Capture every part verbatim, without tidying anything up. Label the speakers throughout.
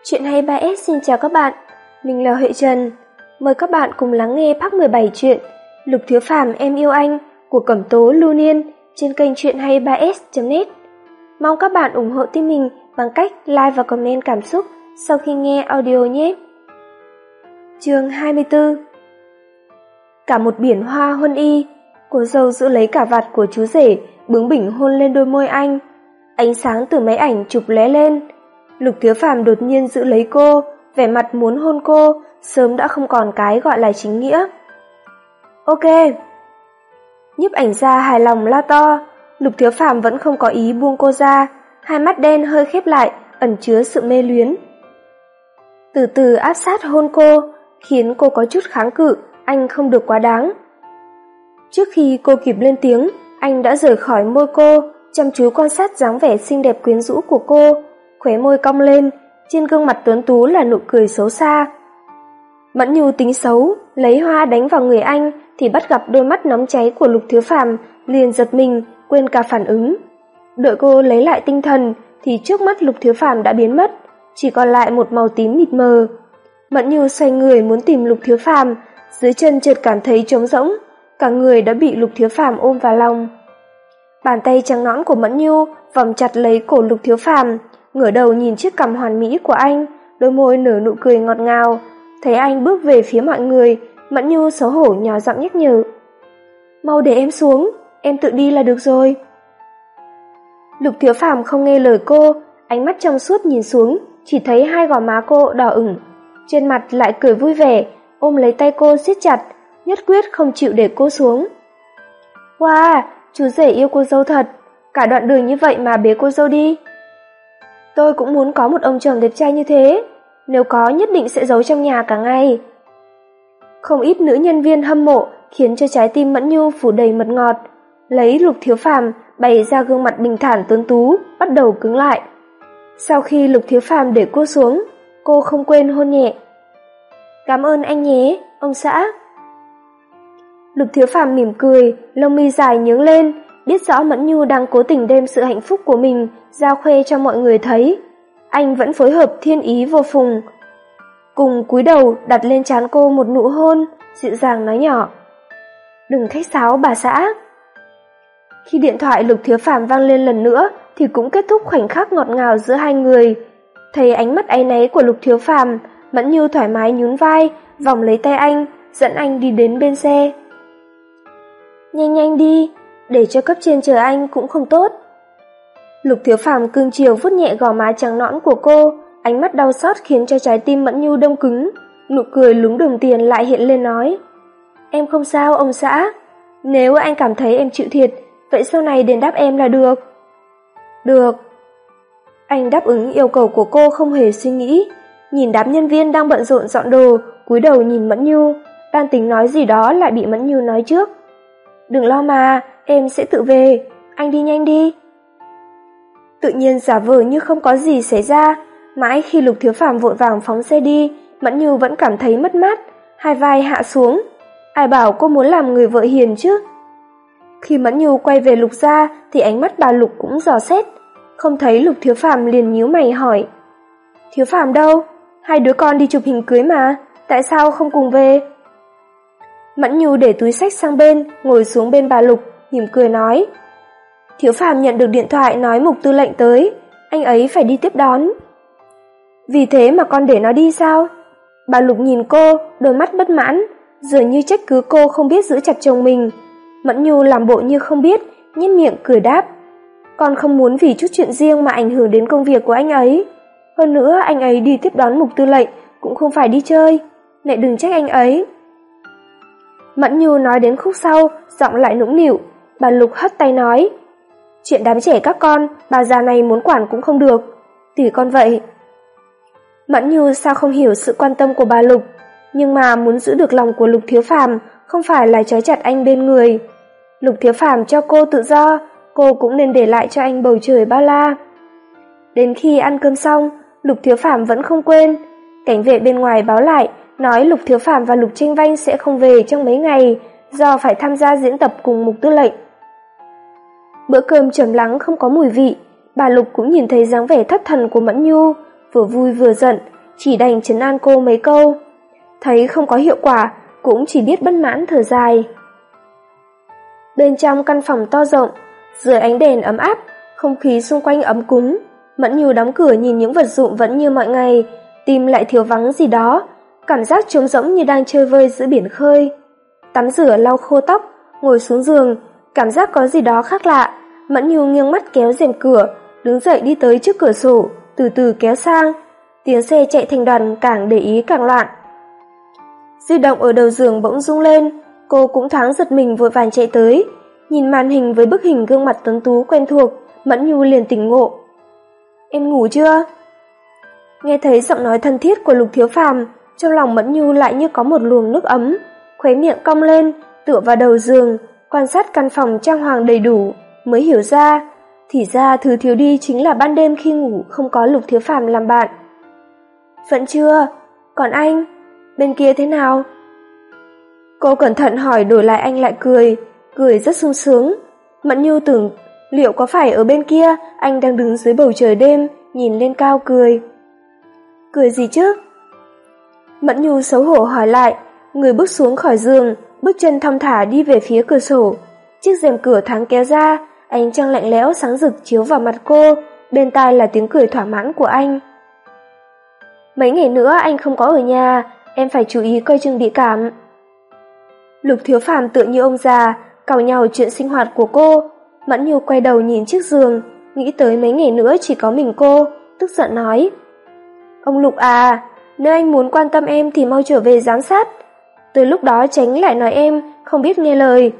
Speaker 1: Chuyện hay ba ét xin chào các bạn, mình là Huệ Trần. Mời các bạn cùng lắng nghe part mười bảy chuyện Lục Thiếu Phàm Em Yêu Anh của Cẩm Tố Lưu Niên trên kênh chuyện hay ba ét chấm net. Mong các bạn ủng hộ team mình bằng cách like và comment cảm xúc sau khi nghe audio nhé. Chương hai mươi tư. Cả một biển hoa huân y, cô dâu giữ lấy cả vạt của chú rể, bướng bỉnh hôn lên đôi môi anh. Ánh sáng từ máy ảnh chụp lóe lên. Lục Thiếu Phàm đột nhiên giữ lấy cô, vẻ mặt muốn hôn cô, sớm đã không còn cái gọi là chính nghĩa. Ok. Nhiếp ảnh gia hài lòng la to. Lục Thiếu Phàm vẫn không có ý buông cô ra, hai mắt đen hơi khép lại, ẩn chứa sự mê luyến. Từ từ áp sát hôn cô, khiến cô có chút kháng cự, anh không được quá đáng. Trước khi cô kịp lên tiếng, anh đã rời khỏi môi cô, chăm chú quan sát dáng vẻ xinh đẹp quyến rũ của cô, khóe môi cong lên, trên gương mặt tuấn tú là nụ cười xấu xa. Mẫn Nhu tính xấu, lấy hoa đánh vào người anh thì bắt gặp đôi mắt nóng cháy của Lục Thiếu Phàm, liền giật mình, quên cả phản ứng. Đợi cô lấy lại tinh thần thì trước mắt Lục Thiếu Phàm đã biến mất, chỉ còn lại một màu tím mịt mờ. Mẫn Nhu xoay người muốn tìm Lục Thiếu Phàm, dưới chân chợt cảm thấy trống rỗng, cả người đã bị Lục Thiếu Phàm ôm vào lòng. Bàn tay trắng nõn của Mẫn Nhu vòng chặt lấy cổ Lục Thiếu Phàm, ngửa đầu nhìn chiếc cằm hoàn mỹ của anh, đôi môi nở nụ cười ngọt ngào. Thấy anh bước về phía mọi người, Mẫn Nhu xấu hổ nhỏ giọng nhắc nhở. Mau để em xuống, em tự đi là được rồi. Lục Thiếu Phàm không nghe lời cô, ánh mắt trong suốt nhìn xuống, chỉ thấy hai gò má cô đỏ ửng, trên mặt lại cười vui vẻ, ôm lấy tay cô siết chặt, nhất quyết không chịu để cô xuống. Wow, chú rể yêu cô dâu thật, cả đoạn đường như vậy mà bế cô dâu đi. Tôi cũng muốn có một ông chồng đẹp trai như thế, nếu có nhất định sẽ giấu trong nhà cả ngày. Không ít nữ nhân viên hâm mộ khiến cho trái tim Mẫn Nhu phủ đầy mật ngọt, lấy Lục Thiếu Phàm bày ra gương mặt bình thản tuấn tú, bắt đầu cứng lại. Sau khi Lục Thiếu Phàm để cô xuống, cô không quên hôn nhẹ. Cảm ơn anh nhé, ông xã. Lục Thiếu Phàm mỉm cười, lông mi dài nhướng lên, biết rõ Mẫn Nhu đang cố tình đem sự hạnh phúc của mình giao khoe cho mọi người thấy. Anh vẫn phối hợp thiên ý vô phùng, cùng cúi đầu đặt lên trán cô một nụ hôn, dịu dàng nói nhỏ. Đừng khách sáo bà xã. Khi điện thoại Lục Thiếu Phàm vang lên lần nữa thì cũng kết thúc khoảnh khắc ngọt ngào giữa hai người. Thấy ánh mắt áy náy của Lục Thiếu Phàm, Mẫn Nhu thoải mái nhún vai, vòng lấy tay anh, dẫn anh đi đến bên xe. Nhanh nhanh đi, để cho cấp trên chờ anh cũng không tốt. Lục Thiếu Phàm cương chiều vuốt nhẹ gò má trắng nõn của cô, ánh mắt đau xót khiến cho trái tim Mẫn Nhu đông cứng, nụ cười lúng đồng tiền lại hiện lên nói. Em không sao ông xã, nếu anh cảm thấy em chịu thiệt, vậy sau này đền đáp em là được. Được. Anh đáp ứng yêu cầu của cô không hề suy nghĩ, nhìn đám nhân viên đang bận rộn dọn đồ, cúi đầu nhìn Mẫn Nhu, đang tính nói gì đó lại bị Mẫn Nhu nói trước. Đừng lo mà, em sẽ tự về, anh đi nhanh đi. Tự nhiên giả vờ như không có gì xảy ra, mãi khi Lục Thiếu Phàm vội vàng phóng xe đi, Mẫn Nhu vẫn cảm thấy mất mát, hai vai hạ xuống. Ai bảo cô muốn làm người vợ hiền chứ? Khi Mẫn Nhu quay về Lục gia thì ánh mắt bà Lục cũng dò xét, không thấy Lục Thiếu Phàm liền nhíu mày hỏi. Thiếu Phàm đâu? Hai đứa con đi chụp hình cưới mà, tại sao không cùng về? Mẫn Nhu để túi xách sang bên, ngồi xuống bên bà Lục, mỉm cười nói. Thiếu Phàm nhận được điện thoại nói Mục tư lệnh tới, anh ấy phải đi tiếp đón. Vì thế mà con để nó đi sao? Bà Lục nhìn cô, đôi mắt bất mãn, dường như trách cứ cô không biết giữ chặt chồng mình. Mẫn Nhu làm bộ như không biết, nhếch miệng cười đáp. Con không muốn vì chút chuyện riêng mà ảnh hưởng đến công việc của anh ấy. Hơn nữa anh ấy đi tiếp đón Mục tư lệnh cũng không phải đi chơi, mẹ đừng trách anh ấy. Mẫn Nhu nói đến khúc sau, giọng lại nũng nịu, bà Lục hất tay nói. Chuyện đám trẻ các con, bà già này muốn quản cũng không được, tùy con vậy. Mẫn Nhu sao không hiểu sự quan tâm của bà Lục, nhưng mà muốn giữ được lòng của Lục Thiếu Phàm không phải là trói chặt anh bên người. Lục Thiếu Phàm cho cô tự do, cô cũng nên để lại cho anh bầu trời bao la. Đến khi ăn cơm xong, Lục Thiếu Phàm vẫn không quên. Cảnh vệ bên ngoài báo lại, nói Lục Thiếu Phàm và Lục Tranh Vanh sẽ không về trong mấy ngày, do phải tham gia diễn tập cùng Mục tư lệnh. Bữa cơm trầm lắng không có mùi vị, bà Lục cũng nhìn thấy dáng vẻ thất thần của Mẫn Nhu, vừa vui vừa giận, chỉ đành trấn an cô mấy câu. Thấy không có hiệu quả, cũng chỉ biết bất mãn thở dài. Bên trong căn phòng to rộng, dưới ánh đèn ấm áp, không khí xung quanh ấm cúng, Mẫn Nhu đóng cửa nhìn những vật dụng vẫn như mọi ngày, tim lại thiếu vắng gì đó, cảm giác trống rỗng như đang chơi vơi giữa biển khơi. Tắm rửa lau khô tóc, ngồi xuống giường, cảm giác có gì đó khác lạ. Mẫn Nhu nghiêng mắt kéo rèm cửa, đứng dậy đi tới trước cửa sổ, từ từ kéo sang. Tiếng xe chạy thành đoàn, càng để ý càng loạn. Di động ở đầu giường bỗng rung lên, cô cũng thoáng giật mình vội vàng chạy tới. Nhìn màn hình với bức hình gương mặt tuấn tú quen thuộc, Mẫn Nhu liền tỉnh ngộ. Em ngủ chưa? Nghe thấy giọng nói thân thiết của Lục Thiếu Phàm, trong lòng Mẫn Nhu lại như có một luồng nước ấm, khóe miệng cong lên, tựa vào đầu giường, quan sát căn phòng trang hoàng đầy đủ, mới hiểu ra, thì ra thứ thiếu đi chính là ban đêm khi ngủ không có Lục Thiếu Phàm làm bạn. Vẫn chưa? Còn anh? Bên kia thế nào? Cô cẩn thận hỏi, đổi lại anh lại cười, cười rất sung sướng. Mẫn Nhu tưởng liệu có phải ở bên kia anh đang đứng dưới bầu trời đêm, nhìn lên cao cười. Cười gì chứ? Mẫn Nhu xấu hổ hỏi lại, người bước xuống khỏi giường, bước chân thong thả đi về phía cửa sổ. Chiếc rèm cửa thoáng kéo ra, ánh trăng lạnh lẽo sáng rực chiếu vào mặt cô, bên tai là tiếng cười thỏa mãn của anh. Mấy ngày nữa anh không có ở nhà, em phải chú ý coi chừng bị cảm. Lục Thiếu Phàm tựa như ông già, càu nhàu chuyện sinh hoạt của cô. Mẫn Nhu quay đầu nhìn chiếc giường, nghĩ tới mấy ngày nữa chỉ có mình cô, tức giận nói. Ông Lục à, nếu anh muốn quan tâm em thì mau trở về giám sát. Tới lúc đó tránh lại nói em không biết nghe lời.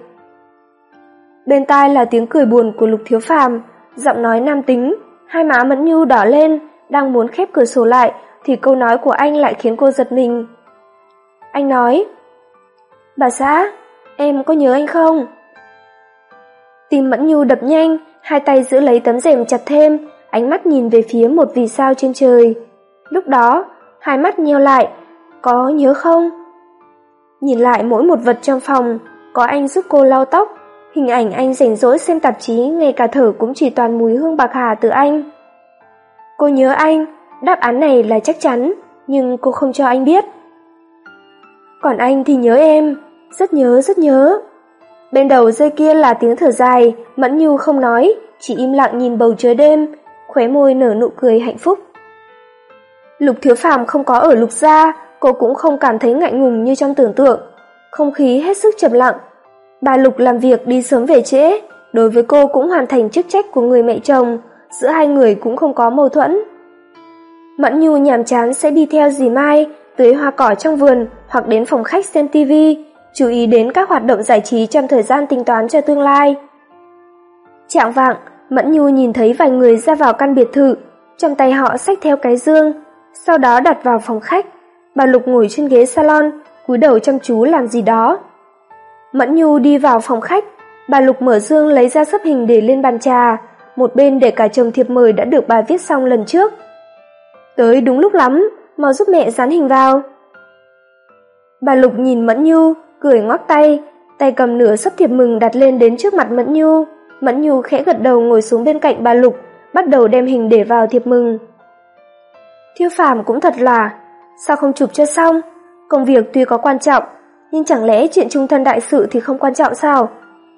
Speaker 1: Bên tai là tiếng cười buồn của Lục Thiếu Phàm, giọng nói nam tính, hai má Mẫn Nhu đỏ lên, đang muốn khép cửa sổ lại thì câu nói của anh lại khiến cô giật mình. Anh nói, bà xã, em có nhớ anh không? Tim Mẫn Nhu đập nhanh, hai tay giữ lấy tấm rèm chặt thêm, ánh mắt nhìn về phía một vì sao trên trời. Lúc đó, hai mắt nheo lại, có nhớ không? Nhìn lại mỗi một vật trong phòng, có anh giúp cô lau tóc, hình ảnh anh rảnh rỗi xem tạp chí, ngay cả thở cũng chỉ toàn mùi hương bạc hà từ anh. Cô nhớ anh, đáp án này là chắc chắn, nhưng cô không cho anh biết. Còn anh thì nhớ em, rất nhớ rất nhớ. Bên đầu dây kia là tiếng thở dài, Mẫn Nhu không nói, chỉ im lặng nhìn bầu trời đêm, khóe môi nở nụ cười hạnh phúc. Lục Thiếu Phàm không có ở Lục gia, cô cũng không cảm thấy ngại ngùng như trong tưởng tượng. Không khí hết sức trầm lặng. Bà Lục làm việc đi sớm về trễ, đối với cô cũng hoàn thành chức trách của người mẹ chồng, giữa hai người cũng không có mâu thuẫn. Mẫn Nhu nhàm chán sẽ đi theo dì Mai, tưới hoa cỏ trong vườn hoặc đến phòng khách xem tivi, chú ý đến các hoạt động giải trí trong thời gian tính toán cho tương lai. Chạng vạng, Mẫn Nhu nhìn thấy vài người ra vào căn biệt thự, trong tay họ xách theo cái dương, sau đó đặt vào phòng khách. Bà Lục ngồi trên ghế salon, cúi đầu chăm chú làm gì đó. Mẫn Nhu đi vào phòng khách, bà Lục mở dương lấy ra sấp hình để lên bàn trà, một bên để cả chồng thiệp mời đã được bà viết xong lần trước. Tới đúng lúc lắm, mau giúp mẹ dán hình vào. Bà Lục nhìn Mẫn Nhu, cười ngoắc tay, tay cầm nửa sấp thiệp mừng đặt lên đến trước mặt Mẫn Nhu. Mẫn Nhu khẽ gật đầu ngồi xuống bên cạnh bà Lục, bắt đầu đem hình để vào thiệp mừng. Thiếu Phàm cũng thật là, sao không chụp cho xong? Công việc tuy có quan trọng, nhưng chẳng lẽ chuyện chung thân đại sự thì không quan trọng sao?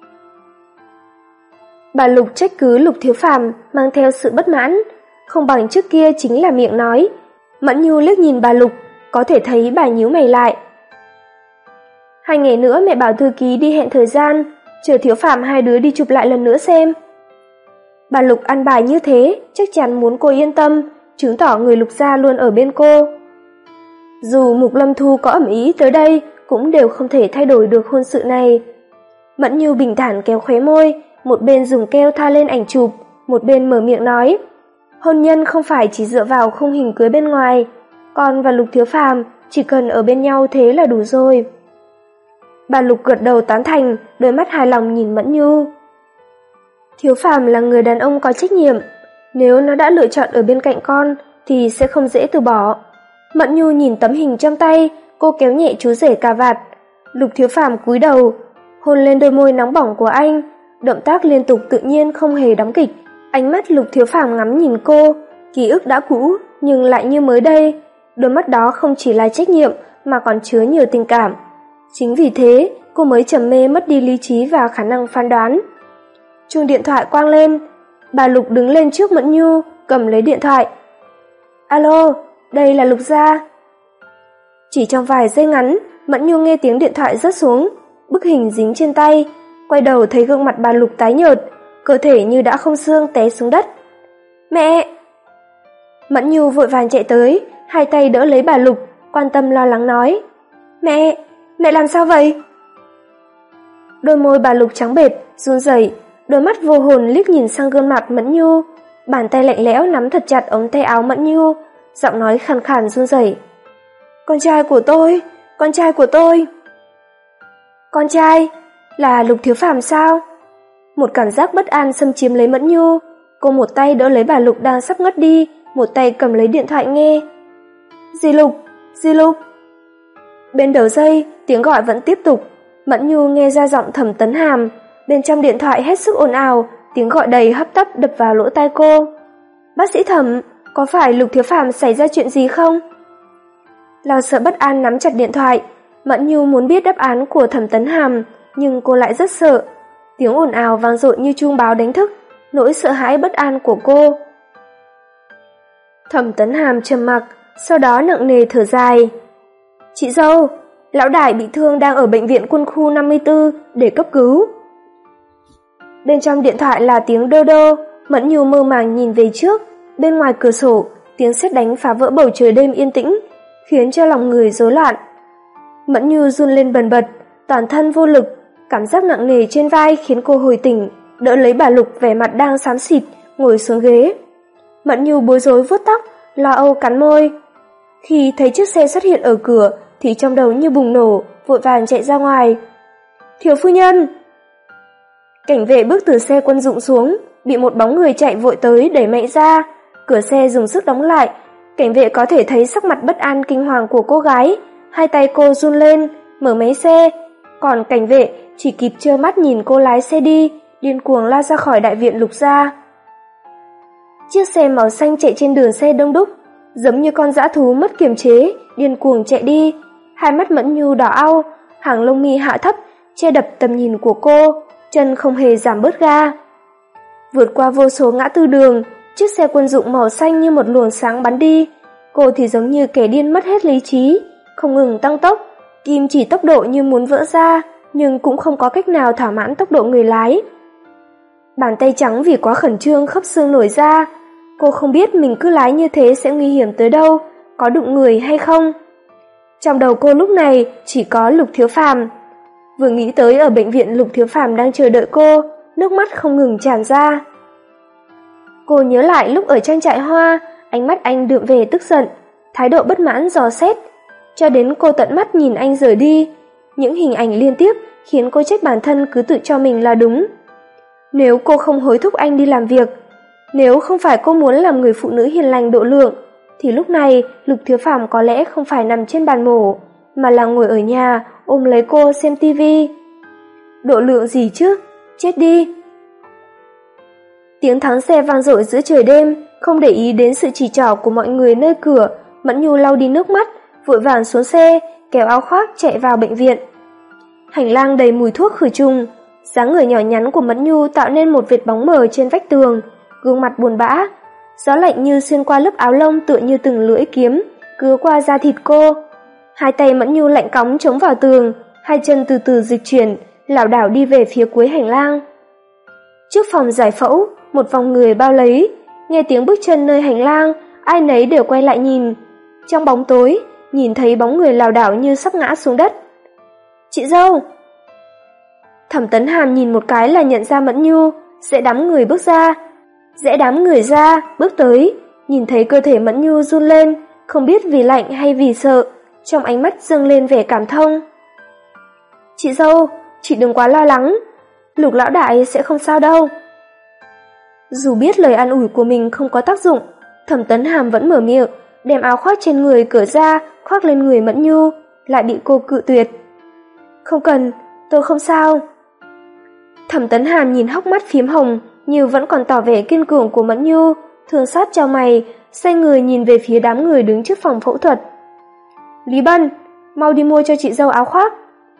Speaker 1: Bà Lục trách cứ Lục Thiếu Phàm mang theo sự bất mãn, không bằng trước kia chính là miệng nói. Mẫn Nhu liếc nhìn bà Lục, có thể thấy bà nhíu mày lại. Hai ngày nữa mẹ bảo thư ký đi hẹn thời gian, chờ Thiếu Phàm hai đứa đi chụp lại lần nữa xem. Bà Lục ăn bài như thế, chắc chắn muốn cô yên tâm, chứng tỏ người Lục gia luôn ở bên cô. Dù Mục Lâm Thu có ẩm ý tới đây, cũng đều không thể thay đổi được hôn sự này. Mẫn Nhu bình thản kéo khóe môi, một bên dùng keo thoa lên ảnh chụp, một bên mở miệng nói. Hôn nhân không phải chỉ dựa vào khung hình cưới bên ngoài, con và Lục Thiếu Phàm chỉ cần ở bên nhau thế là đủ rồi. Bà Lục gật đầu tán thành, đôi mắt hài lòng nhìn Mẫn Nhu. Thiếu Phàm là người đàn ông có trách nhiệm, nếu nó đã lựa chọn ở bên cạnh con thì sẽ không dễ từ bỏ. Mẫn Nhu nhìn tấm hình trong tay, cô kéo nhẹ chú rể cà vạt. Lục Thiếu Phàm cúi đầu, hôn lên đôi môi nóng bỏng của anh, động tác liên tục tự nhiên không hề đóng kịch. Ánh mắt Lục Thiếu Phàm ngắm nhìn cô, ký ức đã cũ nhưng lại như mới đây. đôi mắt đó không chỉ là trách nhiệm mà còn chứa nhiều tình cảm. Chính vì thế, cô mới trầm mê mất đi lý trí và khả năng phán đoán. Chuông điện thoại quang lên, bà Lục đứng lên trước Mẫn Nhu, cầm lấy điện thoại. Alo, đây là Lục gia. Chỉ trong vài giây ngắn, Mẫn Nhu nghe tiếng điện thoại rớt xuống, bức hình dính trên tay, quay đầu thấy gương mặt bà Lục tái nhợt, cơ thể như đã không xương té xuống đất. Mẹ! Mẫn Nhu vội vàng chạy tới, hai tay đỡ lấy bà Lục, quan tâm lo lắng nói. Mẹ! Mẹ làm sao vậy? Đôi môi bà Lục trắng bệch, run rẩy, đôi mắt vô hồn liếc nhìn sang gương mặt Mẫn Nhu, bàn tay lạnh lẽo nắm thật chặt ống tay áo Mẫn Nhu, giọng nói khàn khàn run rẩy. Con trai của tôi, con trai của tôi. Con trai? Là Lục Thiếu Phàm sao? Một cảm giác bất an xâm chiếm lấy Mẫn Nhu, cô một tay đỡ lấy bà Lục đang sắp ngất đi, một tay cầm lấy điện thoại nghe. Dì Lục, dì Lục. Bên đầu dây, tiếng gọi vẫn tiếp tục, Mẫn Nhu nghe ra giọng Thẩm Tấn Hàm, bên trong điện thoại hết sức ồn ào, tiếng gọi đầy hấp tấp đập vào lỗ tai cô. Bác sĩ Thẩm, có phải Lục Thiếu Phàm xảy ra chuyện gì không? Lo sợ bất an nắm chặt điện thoại, Mẫn Nhu muốn biết đáp án của Thẩm Tấn Hàm, nhưng cô lại rất sợ. Tiếng ồn ào vang dội như chuông báo đánh thức nỗi sợ hãi bất an của cô. Thẩm Tấn Hàm trầm mặc, sau đó nặng nề thở dài. Chị dâu, lão đại bị thương đang ở bệnh viện quân khu năm mươi tư để cấp cứu. Bên trong điện thoại là tiếng đô đô, Mẫn Nhu mơ màng nhìn về trước, bên ngoài cửa sổ, tiếng sét đánh phá vỡ bầu trời đêm yên tĩnh, khiến cho lòng người rối loạn. Mẫn Nhu run lên bần bật, toàn thân vô lực, cảm giác nặng nề trên vai khiến cô hồi tỉnh, đỡ lấy bà Lục vẻ mặt đang xám xịt, ngồi xuống ghế. Mẫn Nhu bối rối vuốt tóc, lo âu cắn môi. Khi thấy chiếc xe xuất hiện ở cửa thì trong đầu như bùng nổ, vội vàng chạy ra ngoài. Thiếu phu nhân! Cảnh vệ bước từ xe quân dụng xuống, bị một bóng người chạy vội tới đẩy mạnh ra, cửa xe dùng sức đóng lại. Cảnh vệ có thể thấy sắc mặt bất an kinh hoàng của cô gái, hai tay cô run lên, mở máy xe, còn cảnh vệ chỉ kịp trơ mắt nhìn cô lái xe đi, điên cuồng lao ra khỏi đại viện Lục gia. Chiếc xe màu xanh chạy trên đường xe đông đúc, giống như con dã thú mất kiềm chế, điên cuồng chạy đi, hai mắt Mẫn Nhu đỏ au, hàng lông mi hạ thấp, che đập tầm nhìn của cô, chân không hề giảm bớt ga. Vượt qua vô số ngã tư đường, chiếc xe quân dụng màu xanh như một luồng sáng bắn đi, cô thì giống như kẻ điên mất hết lý trí, không ngừng tăng tốc, kim chỉ tốc độ như muốn vỡ ra, nhưng cũng không có cách nào thỏa mãn tốc độ người lái. Bàn tay trắng vì quá khẩn trương khớp xương nổi ra, cô không biết mình cứ lái như thế sẽ nguy hiểm tới đâu, có đụng người hay không. Trong đầu cô lúc này chỉ có Lục Thiếu Phàm. Vừa nghĩ tới ở bệnh viện Lục Thiếu Phàm đang chờ đợi cô, nước mắt không ngừng tràn ra. Cô nhớ lại lúc ở trang trại hoa, ánh mắt anh đượm về tức giận, thái độ bất mãn dò xét, cho đến cô tận mắt nhìn anh rời đi. Những hình ảnh liên tiếp khiến cô trách bản thân cứ tự cho mình là đúng. Nếu cô không hối thúc anh đi làm việc, nếu không phải cô muốn làm người phụ nữ hiền lành độ lượng, thì lúc này Lục Thiếu Phàm có lẽ không phải nằm trên bàn mổ, mà là ngồi ở nhà ôm lấy cô xem tivi. Độ lượng gì chứ, chết đi. Tiếng thắng xe vang dội giữa trời đêm, không để ý đến sự chỉ trỏ của mọi người nơi cửa, Mẫn Nhu lau đi nước mắt, vội vàng xuống xe, kéo áo khoác chạy vào bệnh viện. Hành lang đầy mùi thuốc khử trùng, dáng người nhỏ nhắn của Mẫn Nhu tạo nên một vệt bóng mờ trên vách tường, gương mặt buồn bã. Gió lạnh như xuyên qua lớp áo lông tựa như từng lưỡi kiếm, cứa qua da thịt cô. Hai tay Mẫn Nhu lạnh cóng chống vào tường, hai chân từ từ dịch chuyển, lảo đảo đi về phía cuối hành lang. Trước phòng giải phẫu, một vòng người bao lấy, nghe tiếng bước chân nơi hành lang, ai nấy đều quay lại nhìn. Trong bóng tối, nhìn thấy bóng người lảo đảo như sắp ngã xuống đất. Chị dâu! Thẩm Tấn Hàm nhìn một cái là nhận ra Mẫn Nhu, dễ đám người bước ra. Dễ đám người ra, bước tới, nhìn thấy cơ thể Mẫn Nhu run lên, không biết vì lạnh hay vì sợ, trong ánh mắt dâng lên vẻ cảm thông. Chị dâu, chị đừng quá lo lắng, Lục lão đại sẽ không sao đâu. Dù biết lời an ủi của mình không có tác dụng, Thẩm Tấn Hàm vẫn mở miệng, đem áo khoác trên người cởi ra, khoác lên người Mẫn Nhu, lại bị cô cự tuyệt. Không cần, tôi không sao. Thẩm Tấn Hàm nhìn hốc mắt phím hồng, như vẫn còn tỏ vẻ kiên cường của Mẫn Nhu, thương xót chau mày, xoay người nhìn về phía đám người đứng trước phòng phẫu thuật. Lý Bân, mau đi mua cho chị dâu áo khoác.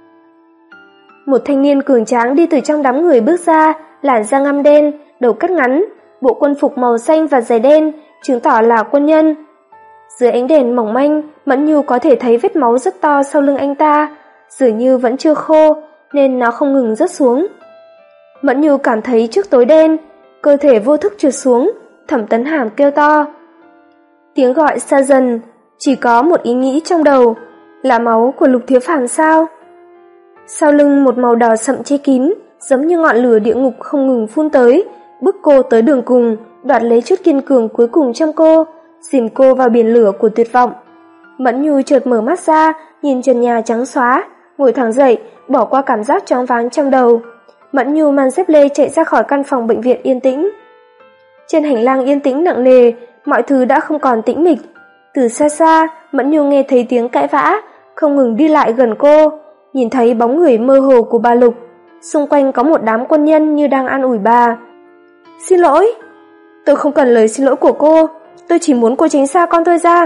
Speaker 1: Một thanh niên cường tráng đi từ trong đám người bước ra, làn da ngăm đen, đầu cắt ngắn, bộ quân phục màu xanh và giày đen, chứng tỏ là quân nhân. Dưới ánh đèn mỏng manh, Mẫn Nhu có thể thấy vết máu rất to sau lưng anh ta, dường như vẫn chưa khô nên nó không ngừng rớt xuống. Mẫn Nhu cảm thấy trước tối đen, cơ thể vô thức trượt xuống, Thẩm Tấn Hàm kêu to. Tiếng gọi xa dần, chỉ có một ý nghĩ trong đầu, là máu của Lục Thiếu Phàm sao? Sau lưng một màu đỏ sậm che kín, giống như ngọn lửa địa ngục không ngừng phun tới, bức cô tới đường cùng, đoạt lấy chút kiên cường cuối cùng trong cô, dìm cô vào biển lửa của tuyệt vọng. Mẫn Nhu chợt mở mắt ra, nhìn trần nhà trắng xóa, ngồi thẳng dậy, bỏ qua cảm giác choáng váng trong đầu. Mẫn Nhu mang dép lê chạy ra khỏi căn phòng bệnh viện yên tĩnh. Trên hành lang yên tĩnh nặng nề, mọi thứ đã không còn tĩnh mịch. Từ xa xa, Mẫn Nhu nghe thấy tiếng cãi vã, không ngừng đi lại gần cô, nhìn thấy bóng người mơ hồ của bà Lục. Xung quanh có một đám quân nhân như đang an ủi bà. Xin lỗi, tôi không cần lời xin lỗi của cô, tôi chỉ muốn cô tránh xa con tôi ra.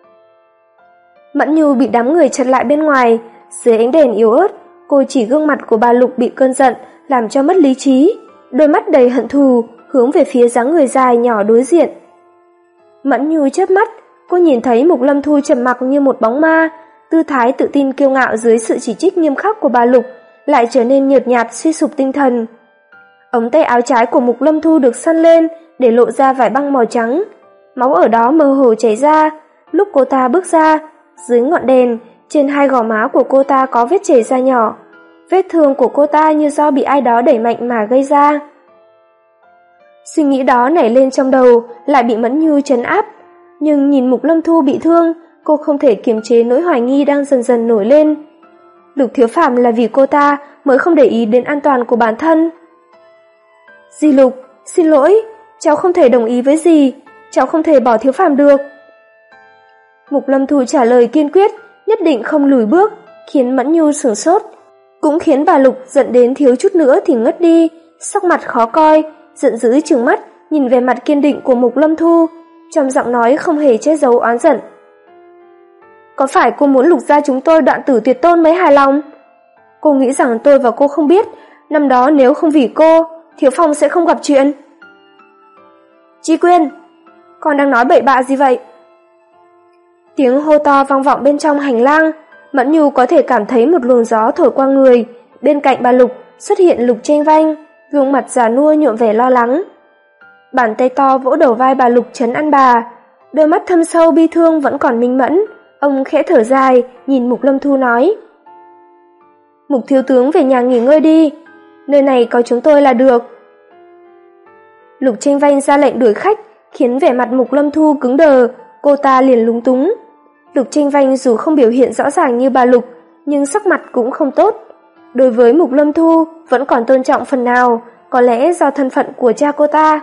Speaker 1: Mẫn Nhu bị đám người chặn lại bên ngoài, dưới ánh đèn yếu ớt, cô chỉ gương mặt của bà Lục bị cơn giận làm cho mất lý trí, đôi mắt đầy hận thù hướng về phía dáng người dài nhỏ đối diện. Mẫn Nhu chớp mắt, cô nhìn thấy Mục Lâm Thu trầm mặc như một bóng ma, tư thái tự tin kiêu ngạo dưới sự chỉ trích nghiêm khắc của bà Lục lại trở nên nhợt nhạt suy sụp tinh thần. Ống tay áo trái của Mục Lâm Thu được xăn lên để lộ ra vải băng màu trắng, máu ở đó mơ hồ chảy ra. Lúc cô ta bước ra, dưới ngọn đèn, trên hai gò má của cô ta có vết chảy ra nhỏ. Vết thương của cô ta như do bị ai đó đẩy mạnh mà gây ra. Suy nghĩ đó nảy lên trong đầu, lại bị Mẫn Nhu trấn áp. Nhưng nhìn Mục Lâm Thu bị thương, cô không thể kiềm chế nỗi hoài nghi đang dần dần nổi lên. Lục Thiếu Phàm là vì cô ta mới không để ý đến an toàn của bản thân. Dì Lục, xin lỗi, cháu không thể đồng ý với dì, cháu không thể bỏ Thiếu Phàm được. Mục Lâm Thu trả lời kiên quyết, nhất định không lùi bước, khiến Mẫn Nhu sửng sốt, cũng khiến bà Lục giận đến thiếu chút nữa thì ngất đi, sắc mặt khó coi, giận dữ trừng mắt, nhìn về mặt kiên định của Mục Lâm Thu, trong giọng nói không hề che giấu oán giận. Có phải cô muốn Lục gia chúng tôi đoạn tử tuyệt tôn mới hài lòng? Cô nghĩ rằng tôi và cô không biết, năm đó nếu không vì cô, Thiếu Phong sẽ không gặp chuyện. Chi Quyên, con đang nói bậy bạ gì vậy? Tiếng hô to vang vọng bên trong hành lang, Mẫn Nhu có thể cảm thấy một luồng gió thổi qua người, bên cạnh bà Lục xuất hiện Lục Tranh Vanh, gương mặt già nua nhuộm vẻ lo lắng. Bàn tay to vỗ đầu vai bà Lục trấn an bà, đôi mắt thâm sâu bi thương vẫn còn minh mẫn, ông khẽ thở dài, nhìn Mục Lâm Thu nói. Mục thiếu tướng về nhà nghỉ ngơi đi, nơi này có chúng tôi là được. Lục Tranh Vanh ra lệnh đuổi khách, khiến vẻ mặt Mục Lâm Thu cứng đờ, cô ta liền lúng túng. Lục Tranh Vanh dù không biểu hiện rõ ràng như bà Lục, nhưng sắc mặt cũng không tốt. Đối với Mục Lâm Thu vẫn còn tôn trọng phần nào, có lẽ do thân phận của cha cô ta.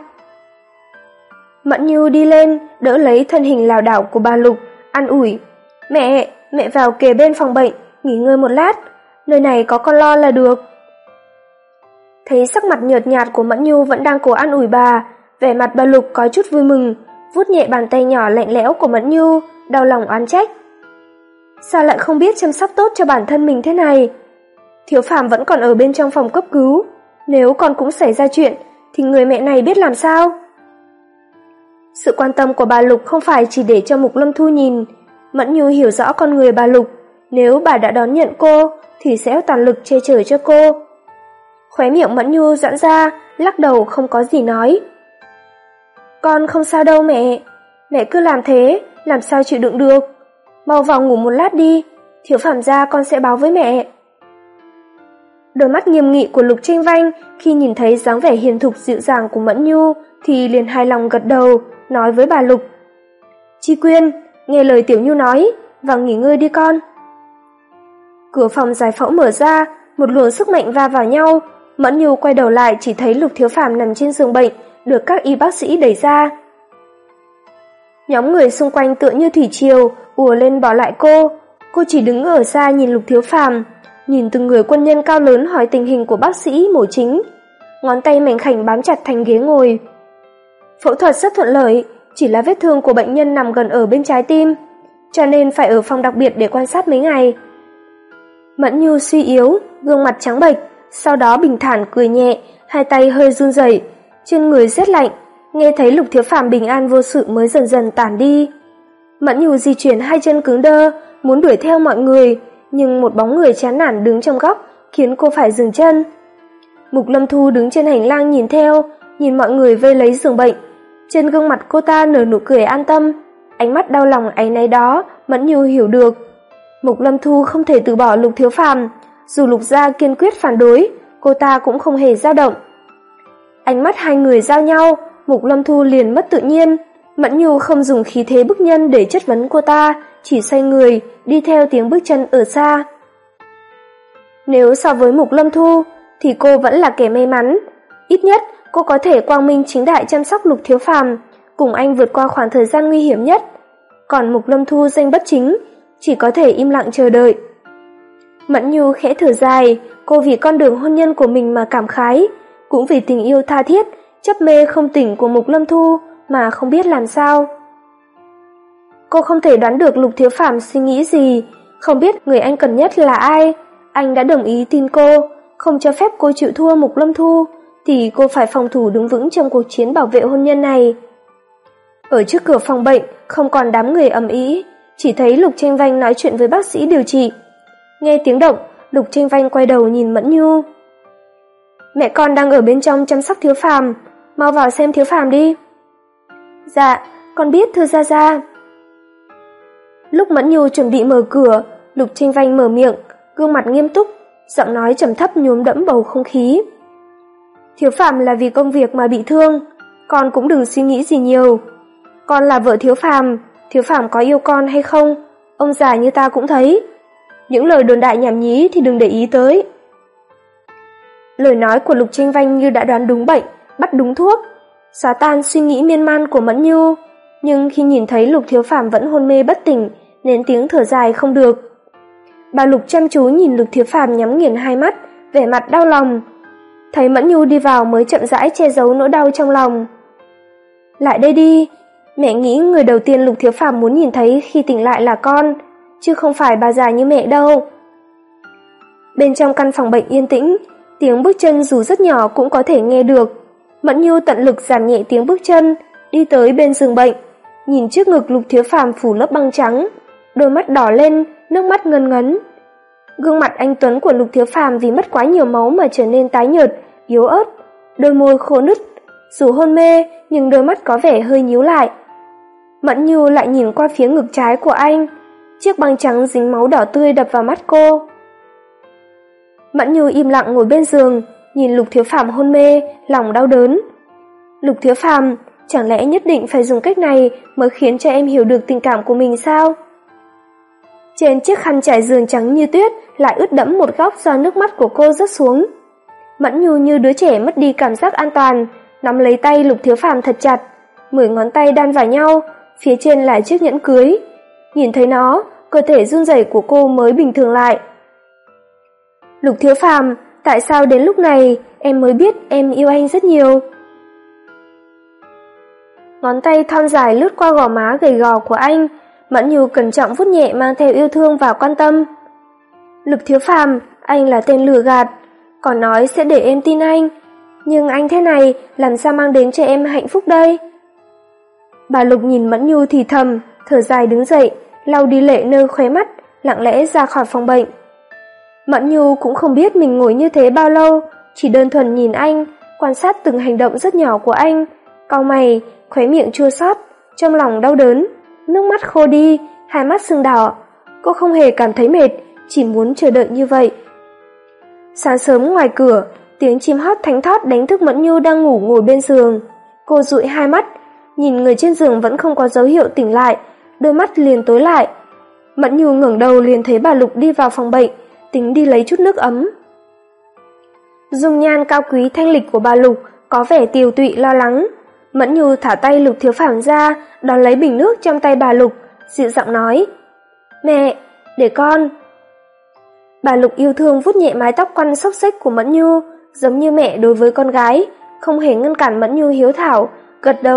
Speaker 1: Mẫn Nhu đi lên, đỡ lấy thân hình lảo đảo của bà Lục, an ủi. Mẹ, mẹ vào kề bên phòng bệnh, nghỉ ngơi một lát, nơi này có con lo là được. Thấy sắc mặt nhợt nhạt của Mẫn Nhu vẫn đang cố an ủi bà, vẻ mặt bà Lục có chút vui mừng, vuốt nhẹ bàn tay nhỏ lạnh lẽo của Mẫn Nhu, đau lòng oán trách. Sao lại không biết chăm sóc tốt cho bản thân mình thế này? Thiếu Phàm vẫn còn ở bên trong phòng cấp cứu, nếu con cũng xảy ra chuyện, thì người mẹ này biết làm sao? Sự quan tâm của bà Lục không phải chỉ để cho Mục Lâm Thu nhìn, Mẫn Nhu hiểu rõ con người bà Lục, nếu bà đã đón nhận cô, thì sẽ toàn lực che chở cho cô. Khóe miệng Mẫn Nhu giãn ra, lắc đầu không có gì nói. Con không sao đâu mẹ, mẹ cứ làm thế, làm sao chịu đựng được. Mau vào ngủ một lát đi, Thiếu Phàm ra con sẽ báo với mẹ. Đôi mắt nghiêm nghị của Lục Tranh Vanh khi nhìn thấy dáng vẻ hiền thục dịu dàng của Mẫn Nhu thì liền hài lòng gật đầu, nói với bà Lục. Chi Quyên, nghe lời Tiểu Nhu nói, vào nghỉ ngơi đi con. Cửa phòng giải phẫu mở ra, một luồng sức mạnh va vào nhau, Mẫn Nhu quay đầu lại chỉ thấy Lục Thiếu Phàm nằm trên giường bệnh, được các y bác sĩ đẩy ra. Nhóm người xung quanh tựa như thủy triều, ùa lên bỏ lại cô, cô chỉ đứng ở xa nhìn Lục Thiếu Phàm, nhìn từng người quân nhân cao lớn hỏi tình hình của bác sĩ mổ chính, ngón tay mảnh khảnh bám chặt thành ghế ngồi. Phẫu thuật rất thuận lợi, chỉ là vết thương của bệnh nhân nằm gần ở bên trái tim, cho nên phải ở phòng đặc biệt để quan sát mấy ngày. Mẫn Nhu suy yếu, gương mặt trắng bệch, sau đó bình thản cười nhẹ, hai tay hơi run rẩy, trên người rét lạnh, nghe thấy Lục Thiếu Phàm bình an vô sự mới dần dần tản đi. Mẫn Nhu di chuyển hai chân cứng đơ, muốn đuổi theo mọi người, nhưng một bóng người chán nản đứng trong góc khiến cô phải dừng chân. Mục Lâm Thu đứng trên hành lang nhìn theo, nhìn mọi người vây lấy giường bệnh. Trên gương mặt cô ta nở nụ cười an tâm, ánh mắt đau lòng áy náy đó Mẫn Nhu hiểu được. Mục Lâm Thu không thể từ bỏ Lục Thiếu Phàm, dù Lục gia kiên quyết phản đối, cô ta cũng không hề dao động. Ánh mắt hai người giao nhau, Mục Lâm Thu liền mất tự nhiên. Mẫn Nhu không dùng khí thế bức nhân để chất vấn cô ta, chỉ xoay người, đi theo tiếng bước chân ở xa. Nếu so với Mục Lâm Thu, thì cô vẫn là kẻ may mắn. Ít nhất, cô có thể quang minh chính đại chăm sóc Lục Thiếu Phàm, cùng anh vượt qua khoảng thời gian nguy hiểm nhất. Còn Mục Lâm Thu danh bất chính, chỉ có thể im lặng chờ đợi. Mẫn Nhu khẽ thở dài, cô vì con đường hôn nhân của mình mà cảm khái, cũng vì tình yêu tha thiết, chấp mê không tỉnh của Mục Lâm Thu mà không biết làm sao. Cô không thể đoán được Lục Thiếu Phàm suy nghĩ gì, không biết người anh cần nhất là ai. Anh đã đồng ý tin cô, không cho phép cô chịu thua Mục Lâm Thu, thì cô phải phòng thủ đứng vững trong cuộc chiến bảo vệ hôn nhân này. Ở trước cửa phòng bệnh, không còn đám người ầm ĩ, chỉ thấy Lục Tranh Vanh nói chuyện với bác sĩ điều trị. Nghe tiếng động, Lục Tranh Vanh quay đầu nhìn Mẫn Nhu. Mẹ con đang ở bên trong chăm sóc Thiếu Phàm, mau vào xem Thiếu Phàm đi. Dạ, con biết thưa gia gia. Lúc Mẫn Nhu chuẩn bị mở cửa, Lục Tranh Vanh mở miệng, gương mặt nghiêm túc, giọng nói trầm thấp nhuốm đẫm bầu không khí. Thiếu Phàm là vì công việc mà bị thương, con cũng đừng suy nghĩ gì nhiều. Con là vợ Thiếu Phàm, Thiếu Phàm có yêu con hay không, ông già như ta cũng thấy. Những lời đồn đại nhảm nhí thì đừng để ý tới. Lời nói của Lục Tranh Vanh như đã đoán đúng bệnh, bắt đúng thuốc, xóa tan suy nghĩ miên man của Mẫn Nhu, nhưng khi nhìn thấy Lục Thiếu Phàm vẫn hôn mê bất tỉnh, nên tiếng thở dài không được. Bà Lục chăm chú nhìn Lục Thiếu Phàm nhắm nghiền hai mắt, vẻ mặt đau lòng. Thấy Mẫn Nhu đi vào mới chậm rãi che giấu nỗi đau trong lòng. Lại đây đi, mẹ nghĩ người đầu tiên Lục Thiếu Phàm muốn nhìn thấy khi tỉnh lại là con, chứ không phải bà già như mẹ đâu. Bên trong căn phòng bệnh yên tĩnh, tiếng bước chân dù rất nhỏ cũng có thể nghe được. Mẫn Nhu tận lực giảm nhẹ tiếng bước chân, đi tới bên giường bệnh, nhìn trước ngực Lục Thiếu Phàm phủ lớp băng trắng, đôi mắt đỏ lên, nước mắt ngấn ngấn. Gương mặt anh tuấn của Lục Thiếu Phàm vì mất quá nhiều máu mà trở nên tái nhợt, yếu ớt, đôi môi khô nứt, dù hôn mê nhưng đôi mắt có vẻ hơi nhíu lại. Mẫn Nhu lại nhìn qua phía ngực trái của anh, chiếc băng trắng dính máu đỏ tươi đập vào mắt cô. Mẫn Nhu im lặng ngồi bên giường, nhìn Lục Thiếu Phàm hôn mê, lòng đau đớn. Lục Thiếu Phàm, chẳng lẽ nhất định phải dùng cách này mới khiến cho em hiểu được tình cảm của mình sao? Trên chiếc khăn trải giường trắng như tuyết lại ướt đẫm một góc do nước mắt của cô rớt xuống. Mẫn Nhu như đứa trẻ mất đi cảm giác an toàn, nắm lấy tay Lục Thiếu Phàm thật chặt, mười ngón tay đan vào nhau, phía trên là chiếc nhẫn cưới. Nhìn thấy nó, cơ thể run rẩy của cô mới bình thường lại. Lục Thiếu Phàm, tại sao đến lúc này em mới biết em yêu anh rất nhiều? Ngón tay thon dài lướt qua gò má gầy gò của anh, Mẫn Nhu cẩn trọng vuốt nhẹ mang theo yêu thương và quan tâm. Lục Thiếu Phàm, anh là tên lừa gạt, còn nói sẽ để em tin anh, nhưng anh thế này làm sao mang đến cho em hạnh phúc đây? Bà Lục nhìn Mẫn Nhu thì thầm, thở dài đứng dậy, lau đi lệ nơi khóe mắt, lặng lẽ ra khỏi phòng bệnh. Mẫn Nhu cũng không biết mình ngồi như thế bao lâu, chỉ đơn thuần nhìn anh, quan sát từng hành động rất nhỏ của anh, cau mày, khóe miệng chua xót, trong lòng đau đớn, nước mắt khô đi, hai mắt sưng đỏ. Cô không hề cảm thấy mệt, chỉ muốn chờ đợi như vậy. Sáng sớm ngoài cửa, tiếng chim hót thánh thót đánh thức Mẫn Nhu đang ngủ ngồi bên giường. Cô dụi hai mắt, nhìn người trên giường vẫn không có dấu hiệu tỉnh lại, đôi mắt liền tối lại. Mẫn Nhu ngẩng đầu liền thấy bà Lục đi vào phòng bệnh, tính đi lấy chút nước ấm. Dung nhan cao quý thanh lịch của bà Lục có vẻ tiều tụy lo lắng. Mẫn Nhu thả tay Lục Thiếu Phàm ra, đón lấy bình nước trong tay bà Lục, dịu giọng nói: "Mẹ, để con." Bà Lục yêu thương vuốt nhẹ mái tóc quăn xốc xếch của Mẫn Nhu, giống như mẹ đối với con gái, không hề ngăn cản Mẫn Nhu hiếu thảo, gật đầu,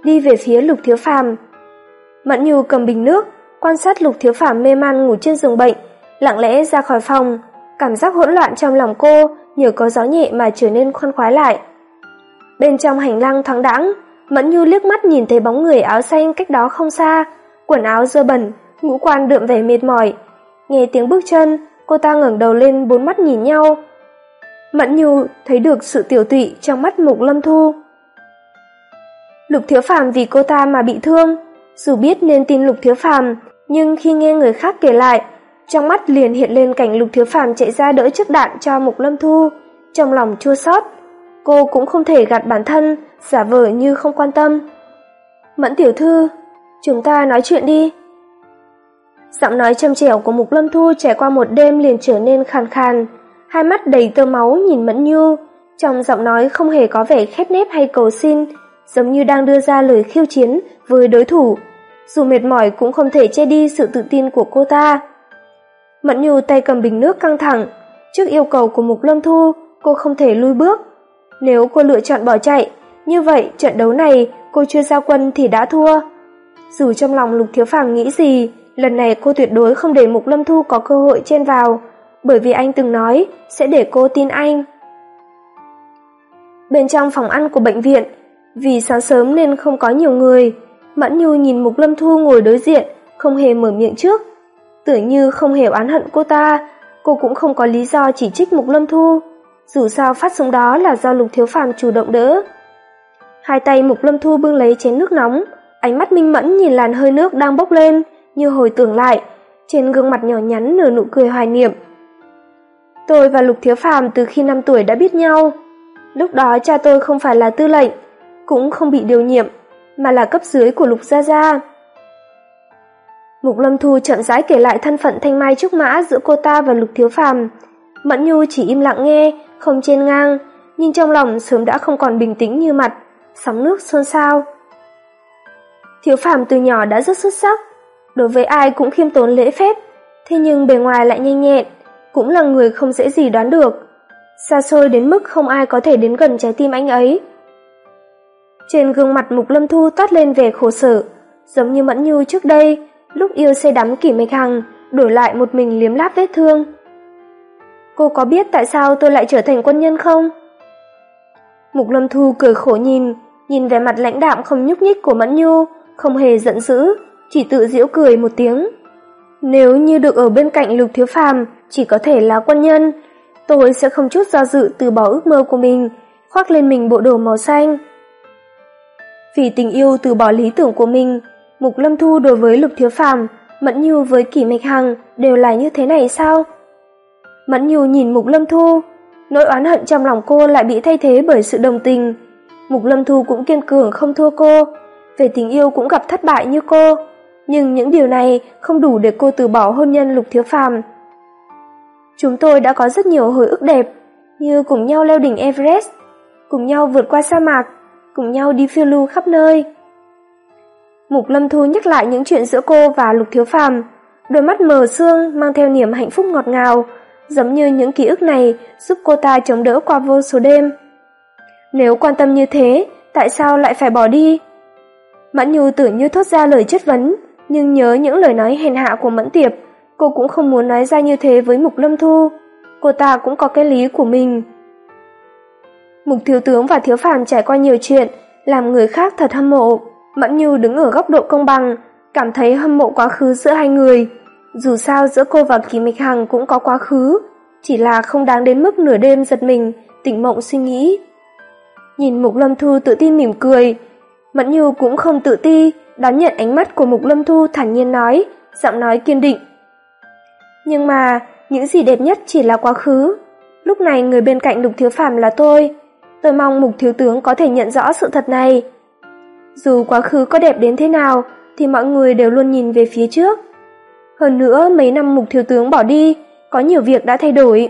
Speaker 1: đi về phía Lục Thiếu Phàm. Mẫn Nhu cầm bình nước, quan sát Lục Thiếu Phàm mê man ngủ trên giường bệnh, lặng lẽ ra khỏi phòng, cảm giác hỗn loạn trong lòng cô nhờ có gió nhẹ mà trở nên khoan khoái lại. Bên trong hành lang thoáng đãng, Mẫn Nhu liếc mắt nhìn thấy bóng người áo xanh cách đó không xa, quần áo dơ bẩn, ngũ quan đượm vẻ mệt mỏi. Nghe tiếng bước chân, cô ta ngẩng đầu lên, bốn mắt nhìn nhau. Mẫn Nhu thấy được sự tiểu tụy trong mắt Mục Lâm Thu. Lục Thiếu Phàm vì cô ta mà bị thương, dù biết nên tin Lục Thiếu Phàm, nhưng khi nghe người khác kể lại, trong mắt liền hiện lên cảnh Lục Thiếu Phàm chạy ra đỡ chiếc đạn cho Mục Lâm Thu, trong lòng chua xót. Cô cũng không thể gạt bản thân, giả vờ như không quan tâm. "Mẫn tiểu thư, chúng ta nói chuyện đi." Giọng nói trầm trẻo của Mục Lâm Thu trải qua một đêm liền trở nên khàn khàn, hai mắt đầy tơ máu nhìn Mẫn Nhu, trong giọng nói không hề có vẻ khép nép hay cầu xin, giống như đang đưa ra lời khiêu chiến với đối thủ. Dù mệt mỏi cũng không thể che đi sự tự tin của cô ta. Mẫn Nhu tay cầm bình nước căng thẳng, trước yêu cầu của Mục Lâm Thu, cô không thể lùi bước. Nếu cô lựa chọn bỏ chạy, như vậy trận đấu này cô chưa giao quân thì đã thua. Dù trong lòng Lục Thiếu Phàm nghĩ gì, lần này cô tuyệt đối không để Mục Lâm Thu có cơ hội chen vào, bởi vì anh từng nói sẽ để cô tin anh. Bên trong phòng ăn của bệnh viện, vì sáng sớm nên không có nhiều người, Mẫn Nhu nhìn Mục Lâm Thu ngồi đối diện, không hề mở miệng trước. Tưởng như không hề oán hận cô ta, cô cũng không có lý do chỉ trích Mục Lâm Thu, dù sao phát súng đó là do Lục Thiếu Phàm chủ động đỡ. Hai tay Mục Lâm Thu bưng lấy chén nước nóng, ánh mắt minh mẫn nhìn làn hơi nước đang bốc lên, như hồi tưởng lại, trên gương mặt nhỏ nhắn nở nụ cười hoài niệm. "Tôi và Lục Thiếu Phàm từ khi năm tuổi đã biết nhau. Lúc đó cha tôi không phải là tư lệnh, cũng không bị điều nhiệm, mà là cấp dưới của Lục gia gia." Mục Lâm Thu chậm rãi kể lại thân phận thanh mai trúc mã giữa cô ta và Lục Thiếu Phàm. Mẫn Nhu chỉ im lặng nghe, không chen ngang, nhưng trong lòng sớm đã không còn bình tĩnh như mặt, sóng nước xôn xao. Thiếu Phàm từ nhỏ đã rất xuất sắc, đối với ai cũng khiêm tốn lễ phép, thế nhưng bề ngoài lại nhanh nhẹn, cũng là người không dễ gì đoán được, xa xôi đến mức không ai có thể đến gần trái tim anh ấy. Trên gương mặt Mục Lâm Thu toát lên vẻ khổ sở, giống như Mẫn Nhu trước đây, lúc yêu say đắm Kỷ Mạch Hằng, đổi lại một mình liếm láp vết thương. "Cô có biết tại sao tôi lại trở thành quân nhân không?" Mục Lâm Thu cười khổ nhìn, nhìn vẻ mặt lãnh đạm không nhúc nhích của Mẫn Nhu, không hề giận dữ, chỉ tự giễu cười một tiếng. "Nếu như được ở bên cạnh Lục Thiếu Phàm, chỉ có thể là quân nhân, tôi sẽ không chút do dự từ bỏ ước mơ của mình, khoác lên mình bộ đồ màu xanh." Vì tình yêu từ bỏ lý tưởng của mình, Mục Lâm Thu đối với Lục Thiếu Phàm, Mẫn Nhu với Kỷ Mạch Hằng đều là như thế này sao? Mẫn Nhu nhìn Mục Lâm Thu, nỗi oán hận trong lòng cô lại bị thay thế bởi sự đồng tình. Mục Lâm Thu cũng kiên cường không thua cô, về tình yêu cũng gặp thất bại như cô, nhưng những điều này không đủ để cô từ bỏ hôn nhân Lục Thiếu Phàm. "Chúng tôi đã có rất nhiều hồi ức đẹp, như cùng nhau leo đỉnh Everest, cùng nhau vượt qua sa mạc, cùng nhau đi phiêu lưu khắp nơi." Mục Lâm Thu nhắc lại những chuyện giữa cô và Lục Thiếu Phàm, đôi mắt mờ sương mang theo niềm hạnh phúc ngọt ngào, giống như những ký ức này giúp cô ta chống đỡ qua vô số đêm. Nếu quan tâm như thế, tại sao lại phải bỏ đi? Mẫn Nhu tưởng như thốt ra lời chất vấn, nhưng nhớ những lời nói hèn hạ của Mẫn Tiệp, cô cũng không muốn nói ra như thế với Mục Lâm Thu. Cô ta cũng có cái lý của mình. Mục thiếu tướng và Thiếu Phàm trải qua nhiều chuyện, làm người khác thật hâm mộ. Mẫn Nhu đứng ở góc độ công bằng, cảm thấy hâm mộ quá khứ giữa hai người. Dù sao giữa cô và Kỷ Mạch Hằng cũng có quá khứ, chỉ là không đáng đến mức nửa đêm giật mình, tỉnh mộng suy nghĩ. Nhìn Mục Lâm Thu tự tin mỉm cười, Mẫn Nhu cũng không tự ti, đón nhận ánh mắt của Mục Lâm Thu thản nhiên nói, giọng nói kiên định. "Nhưng mà, những gì đẹp nhất chỉ là quá khứ. Lúc này người bên cạnh Lục Thiếu Phàm là tôi. Tôi mong Mục thiếu tướng có thể nhận rõ sự thật này. Dù quá khứ có đẹp đến thế nào, thì mọi người đều luôn nhìn về phía trước. Hơn nữa, mấy năm Mục thiếu tướng bỏ đi, có nhiều việc đã thay đổi."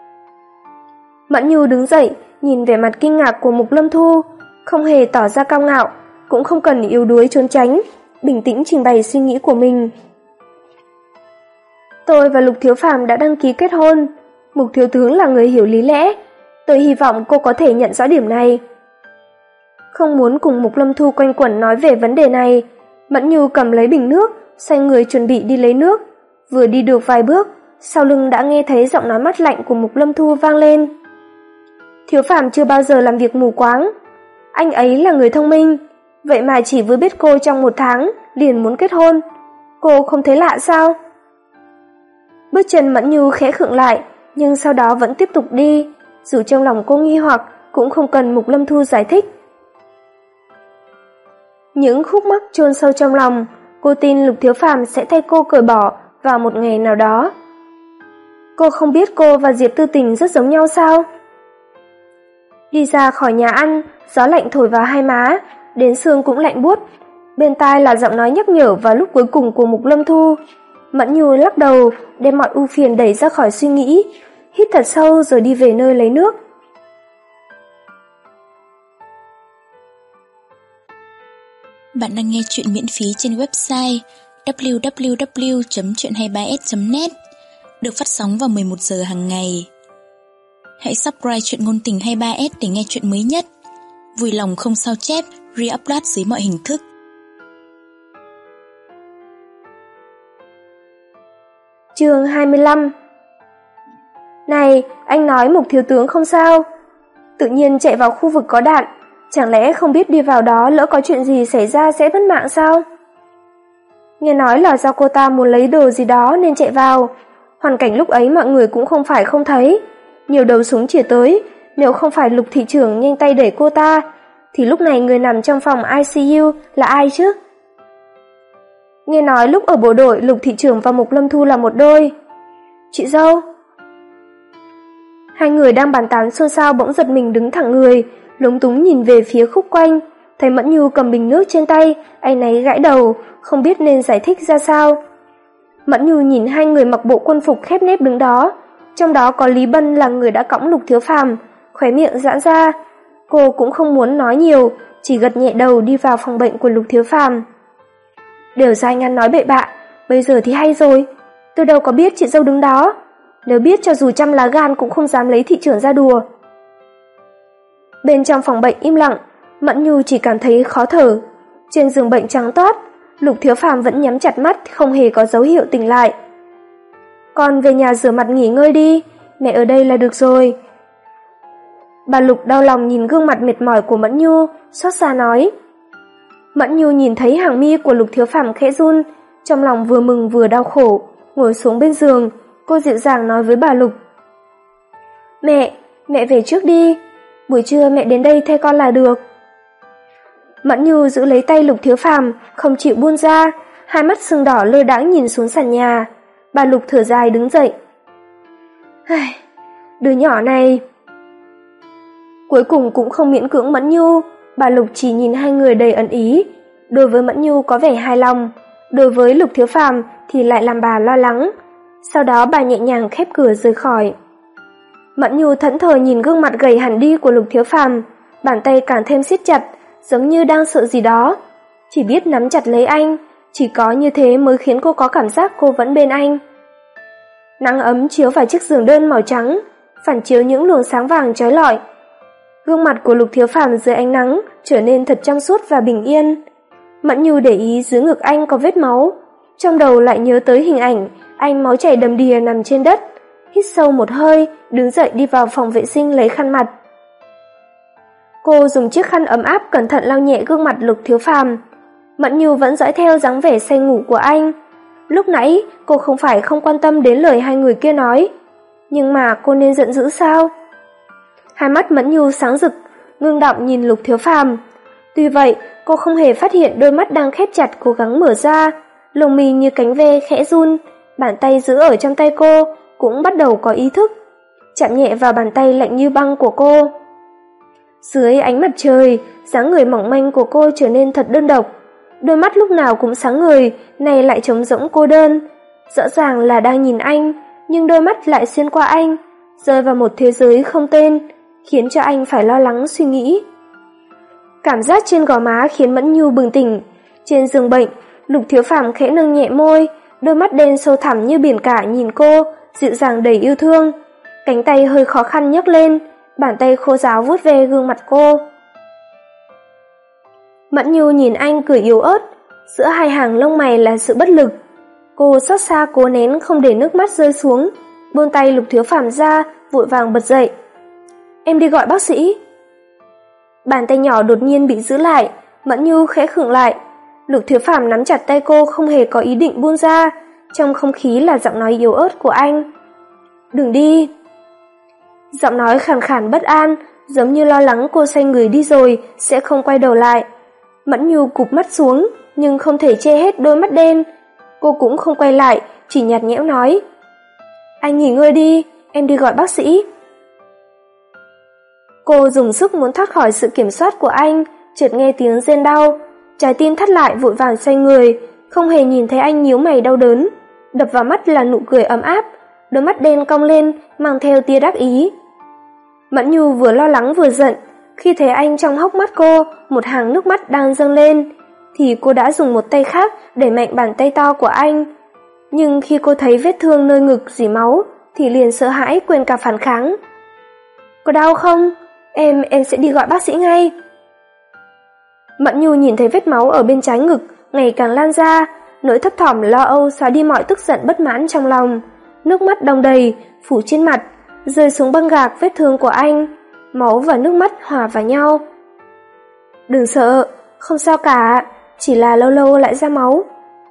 Speaker 1: Mẫn Nhu đứng dậy, nhìn vẻ mặt kinh ngạc của Mục Lâm Thu, không hề tỏ ra cao ngạo, cũng không cần yếu đuối trốn tránh, bình tĩnh trình bày suy nghĩ của mình. "Tôi và Lục Thiếu Phàm đã đăng ký kết hôn. Mục thiếu tướng là người hiểu lý lẽ. Tôi hy vọng cô có thể nhận rõ điểm này." Không muốn cùng Mục Lâm Thu quanh quẩn nói về vấn đề này, Mẫn Nhu cầm lấy bình nước, xoay người chuẩn bị đi lấy nước. Vừa đi được vài bước, sau lưng đã nghe thấy giọng nói mát lạnh của Mục Lâm Thu vang lên. Thiếu Phàm chưa bao giờ làm việc mù quáng. Anh ấy là người thông minh, vậy mà chỉ vừa biết cô trong một tháng liền muốn kết hôn. Cô không thấy lạ sao? Bước chân Mẫn Nhu khẽ khựng lại, nhưng sau đó vẫn tiếp tục đi, dù trong lòng cô nghi hoặc cũng không cần Mục Lâm Thu giải thích. Những khúc mắc chôn sâu trong lòng, cô tin Lục Thiếu Phàm sẽ thay cô cởi bỏ vào một ngày nào đó. Cô không biết cô và Diệp Tư Tình rất giống nhau sao? Đi ra khỏi nhà ăn, gió lạnh thổi vào hai má, đến xương cũng lạnh buốt. Bên tai là giọng nói nhắc nhở vào lúc cuối cùng của Mục Lâm Thu. Mẫn Nhu lắc đầu, đem mọi ưu phiền đẩy ra khỏi suy nghĩ, hít thật sâu rồi đi về nơi lấy nước.
Speaker 2: Bạn đang nghe truyện miễn phí trên website w w w chấm chuyện hai ba s chấm net, được phát sóng vào mười một giờ hàng ngày. Hãy subscribe Truyện Ngôn Tình hai ba s để nghe chuyện mới nhất. Vui lòng không sao chép, re-upload dưới mọi hình thức.
Speaker 1: Chương hai mươi lăm. Này, anh nói Mục thiếu tướng không sao? Tự nhiên chạy vào khu vực có đạn, chẳng lẽ không biết đi vào đó lỡ có chuyện gì xảy ra sẽ mất mạng sao? Nghe nói là do cô ta muốn lấy đồ gì đó nên chạy vào. Hoàn cảnh lúc ấy mọi người cũng không phải không thấy. Nhiều đầu súng chĩa tới, nếu không phải Lục thị trưởng nhanh tay đẩy cô ta, thì lúc này người nằm trong phòng i xê u là ai chứ? Nghe nói lúc ở bộ đội Lục thị trưởng và Mục Lâm Thu là một đôi. Chị dâu. Hai người đang bàn tán xôn xao bỗng giật mình đứng thẳng người, lúng túng nhìn về phía khúc quanh, thấy Mẫn Nhu cầm bình nước trên tay, áy náy gãi đầu, không biết nên giải thích ra sao. Mẫn Nhu nhìn hai người mặc bộ quân phục khép nép đứng đó, trong đó có Lý Bân là người đã cõng Lục Thiếu Phàm, khóe miệng giãn ra. Cô cũng không muốn nói nhiều, chỉ gật nhẹ đầu đi vào phòng bệnh của Lục Thiếu Phàm. Đều do anh ăn nói bậy bạ, bây giờ thì hay rồi, tôi đâu có biết chị dâu đứng đó, nếu biết cho dù trăm lá gan cũng không dám lấy thị trưởng ra đùa. Bên trong phòng bệnh im lặng, Mẫn Nhu chỉ cảm thấy khó thở. Trên giường bệnh trắng toát, Lục Thiếu Phàm vẫn nhắm chặt mắt, không hề có dấu hiệu tỉnh lại. Con về nhà rửa mặt nghỉ ngơi đi, mẹ ở đây là được rồi. Bà Lục đau lòng nhìn gương mặt mệt mỏi của Mẫn Nhu, xót xa nói. Mẫn Nhu nhìn thấy hàng mi của Lục Thiếu Phàm khẽ run, trong lòng vừa mừng vừa đau khổ, ngồi xuống bên giường, cô dịu dàng nói với bà Lục. Mẹ, mẹ về trước đi, buổi trưa mẹ đến đây thay con là được. Mẫn Nhu giữ lấy tay Lục Thiếu Phàm, không chịu buông ra, hai mắt sưng đỏ lơ đãng nhìn xuống sàn nhà. Bà Lục thở dài đứng dậy. Ai, đứa nhỏ này. Cuối cùng cũng không miễn cưỡng Mẫn Nhu, bà Lục chỉ nhìn hai người đầy ẩn ý. Đối với Mẫn Nhu có vẻ hài lòng, đối với Lục Thiếu Phàm thì lại làm bà lo lắng. Sau đó bà nhẹ nhàng khép cửa rời khỏi. Mẫn Nhu thẫn thờ nhìn gương mặt gầy hẳn đi của Lục Thiếu Phàm, bàn tay càng thêm siết chặt, giống như đang sợ gì đó. Chỉ biết nắm chặt lấy anh, chỉ có như thế mới khiến cô có cảm giác cô vẫn bên anh. Nắng ấm chiếu vào chiếc giường đơn màu trắng, phản chiếu những luồng sáng vàng chói lọi. Gương mặt của Lục Thiếu Phàm dưới ánh nắng trở nên thật trong suốt và bình yên. Mẫn Nhu để ý dưới ngực anh có vết máu, trong đầu lại nhớ tới hình ảnh anh máu chảy đầm đìa nằm trên đất. Hít sâu một hơi, đứng dậy đi vào phòng vệ sinh lấy khăn mặt. Cô dùng chiếc khăn ấm áp cẩn thận lau nhẹ gương mặt Lục Thiếu Phàm. Mẫn Nhu vẫn dõi theo dáng vẻ say ngủ của anh. Lúc nãy cô không phải không quan tâm đến lời hai người kia nói, nhưng mà cô nên giận dữ sao? Hai mắt Mẫn Nhu sáng rực, ngưng động nhìn Lục Thiếu Phàm. Tuy vậy, cô không hề phát hiện đôi mắt đang khép chặt cố gắng mở ra, lồng mi như cánh ve khẽ run, bàn tay giữ ở trong tay cô cũng bắt đầu có ý thức, chạm nhẹ vào bàn tay lạnh như băng của cô. Dưới ánh mặt trời, dáng người mỏng manh của cô trở nên thật đơn độc, đôi mắt lúc nào cũng sáng ngời, này lại trống rỗng cô đơn. Rõ ràng là đang nhìn anh, nhưng đôi mắt lại xuyên qua anh, rơi vào một thế giới không tên, khiến cho anh phải lo lắng suy nghĩ. Cảm giác trên gò má khiến Mẫn Nhu bừng tỉnh. Trên giường bệnh, Lục Thiếu Phàm khẽ nâng nhẹ môi, đôi mắt đen sâu thẳm như biển cả nhìn cô, dịu dàng đầy yêu thương. Cánh tay hơi khó khăn nhấc lên, bàn tay khô ráo vuốt ve gương mặt cô. Mẫn Nhu nhìn anh cười yếu ớt, giữa hai hàng lông mày là sự bất lực. Cô xót xa cố nén không để nước mắt rơi xuống, buông tay Lục Thiếu Phàm ra, vội vàng bật dậy. Em đi gọi bác sĩ. Bàn tay nhỏ đột nhiên bị giữ lại, Mẫn Nhu khẽ khựng lại. Lục Thiếu Phàm nắm chặt tay cô không hề có ý định buông ra, trong không khí là giọng nói yếu ớt của anh. Đừng đi. Giọng nói khàn khàn bất an, giống như lo lắng cô xoay người đi rồi sẽ không quay đầu lại. Mẫn Nhu cụp mắt xuống, nhưng không thể che hết đôi mắt đen. Cô cũng không quay lại, chỉ nhạt nhẽo nói. Anh nghỉ ngơi đi, em đi gọi bác sĩ. Cô dùng sức muốn thoát khỏi sự kiểm soát của anh, chợt nghe tiếng rên đau. Trái tim thắt lại vội vàng xoay người, không hề nhìn thấy anh nhíu mày đau đớn. Đập vào mắt là nụ cười ấm áp, đôi mắt đen cong lên, mang theo tia đắc ý. Mẫn Nhu vừa lo lắng vừa giận, khi thấy anh trong hốc mắt cô, một hàng nước mắt đang dâng lên, thì cô đã dùng một tay khác đẩy mạnh bàn tay to của anh. Nhưng khi cô thấy vết thương nơi ngực rỉ máu, thì liền sợ hãi quên cả phản kháng. Có đau không? Em, em sẽ đi gọi bác sĩ ngay. Mẫn Nhu nhìn thấy vết máu ở bên trái ngực ngày càng lan ra, nỗi thấp thỏm lo âu xóa đi mọi tức giận bất mãn trong lòng. Nước mắt đong đầy, phủ trên mặt, rơi xuống băng gạc vết thương của anh. Máu và nước mắt hòa vào nhau. Đừng sợ, không sao cả, chỉ là lâu lâu lại ra máu.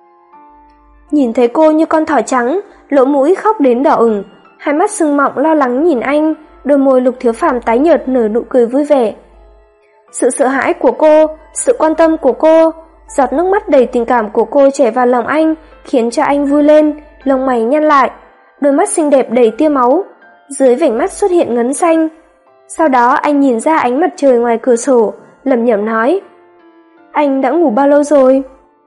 Speaker 1: Nhìn thấy cô như con thỏ trắng, lỗ mũi khóc đến đỏ ửng, hai mắt sưng mọng lo lắng nhìn anh, đôi môi Lục Thiếu Phàm tái nhợt nở nụ cười vui vẻ. Sự sợ hãi của cô, sự quan tâm của cô, giọt nước mắt đầy tình cảm của cô chảy vào lòng anh, khiến cho anh vui lên, lông mày nhăn lại, đôi mắt xinh đẹp đầy tia máu, dưới vành mắt xuất hiện ngấn xanh. Sau đó anh nhìn ra ánh mặt trời ngoài cửa sổ, lẩm nhẩm nói: Anh đã ngủ bao lâu rồi?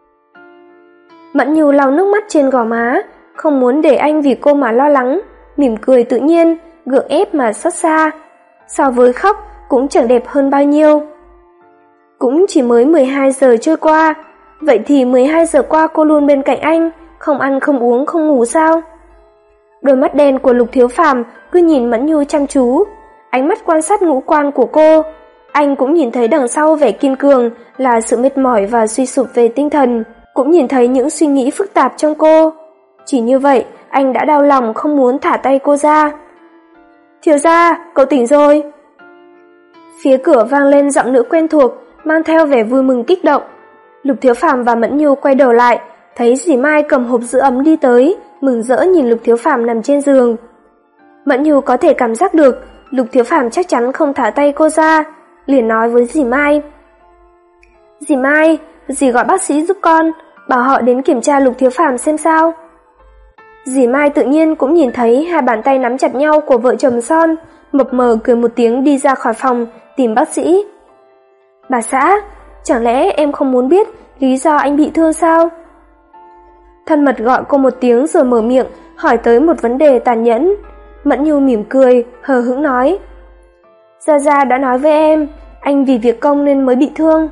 Speaker 1: Mẫn Nhu lau nước mắt trên gò má, không muốn để anh vì cô mà lo lắng, mỉm cười tự nhiên, gượng ép mà xót xa. So với khóc cũng chẳng đẹp hơn bao nhiêu. Cũng chỉ mới mười hai giờ trôi qua, vậy thì mười hai giờ qua cô luôn bên cạnh anh, không ăn không uống không ngủ sao? Đôi mắt đen của Lục Thiếu Phàm cứ nhìn Mẫn Nhu chăm chú, ánh mắt quan sát ngũ quan của cô. Anh cũng nhìn thấy đằng sau vẻ kiên cường là sự mệt mỏi và suy sụp về tinh thần, cũng nhìn thấy những suy nghĩ phức tạp trong cô. Chỉ như vậy, anh đã đau lòng không muốn thả tay cô ra. Thiếu gia, cậu tỉnh rồi. Phía cửa vang lên giọng nữ quen thuộc, mang theo vẻ vui mừng kích động. Lục Thiếu Phàm và Mẫn Nhu quay đầu lại, thấy dì Mai cầm hộp giữ ấm đi tới, mừng rỡ nhìn Lục Thiếu Phàm nằm trên giường. Mẫn Nhu có thể cảm giác được Lục Thiếu Phàm chắc chắn không thả tay cô ra, liền nói với dì Mai. Dì Mai, dì gọi bác sĩ giúp con, bảo họ đến kiểm tra Lục Thiếu Phàm xem sao. Dì Mai tự nhiên cũng nhìn thấy hai bàn tay nắm chặt nhau của vợ chồng Son, mập mờ cười một tiếng đi ra khỏi phòng tìm bác sĩ. Bà xã, chẳng lẽ em không muốn biết lý do anh bị thương sao? Thân mật gọi cô một tiếng rồi mở miệng hỏi tới một vấn đề tàn nhẫn. Mẫn Nhu mỉm cười, hờ hững nói: Gia Gia đã nói với em, anh vì việc công nên mới bị thương.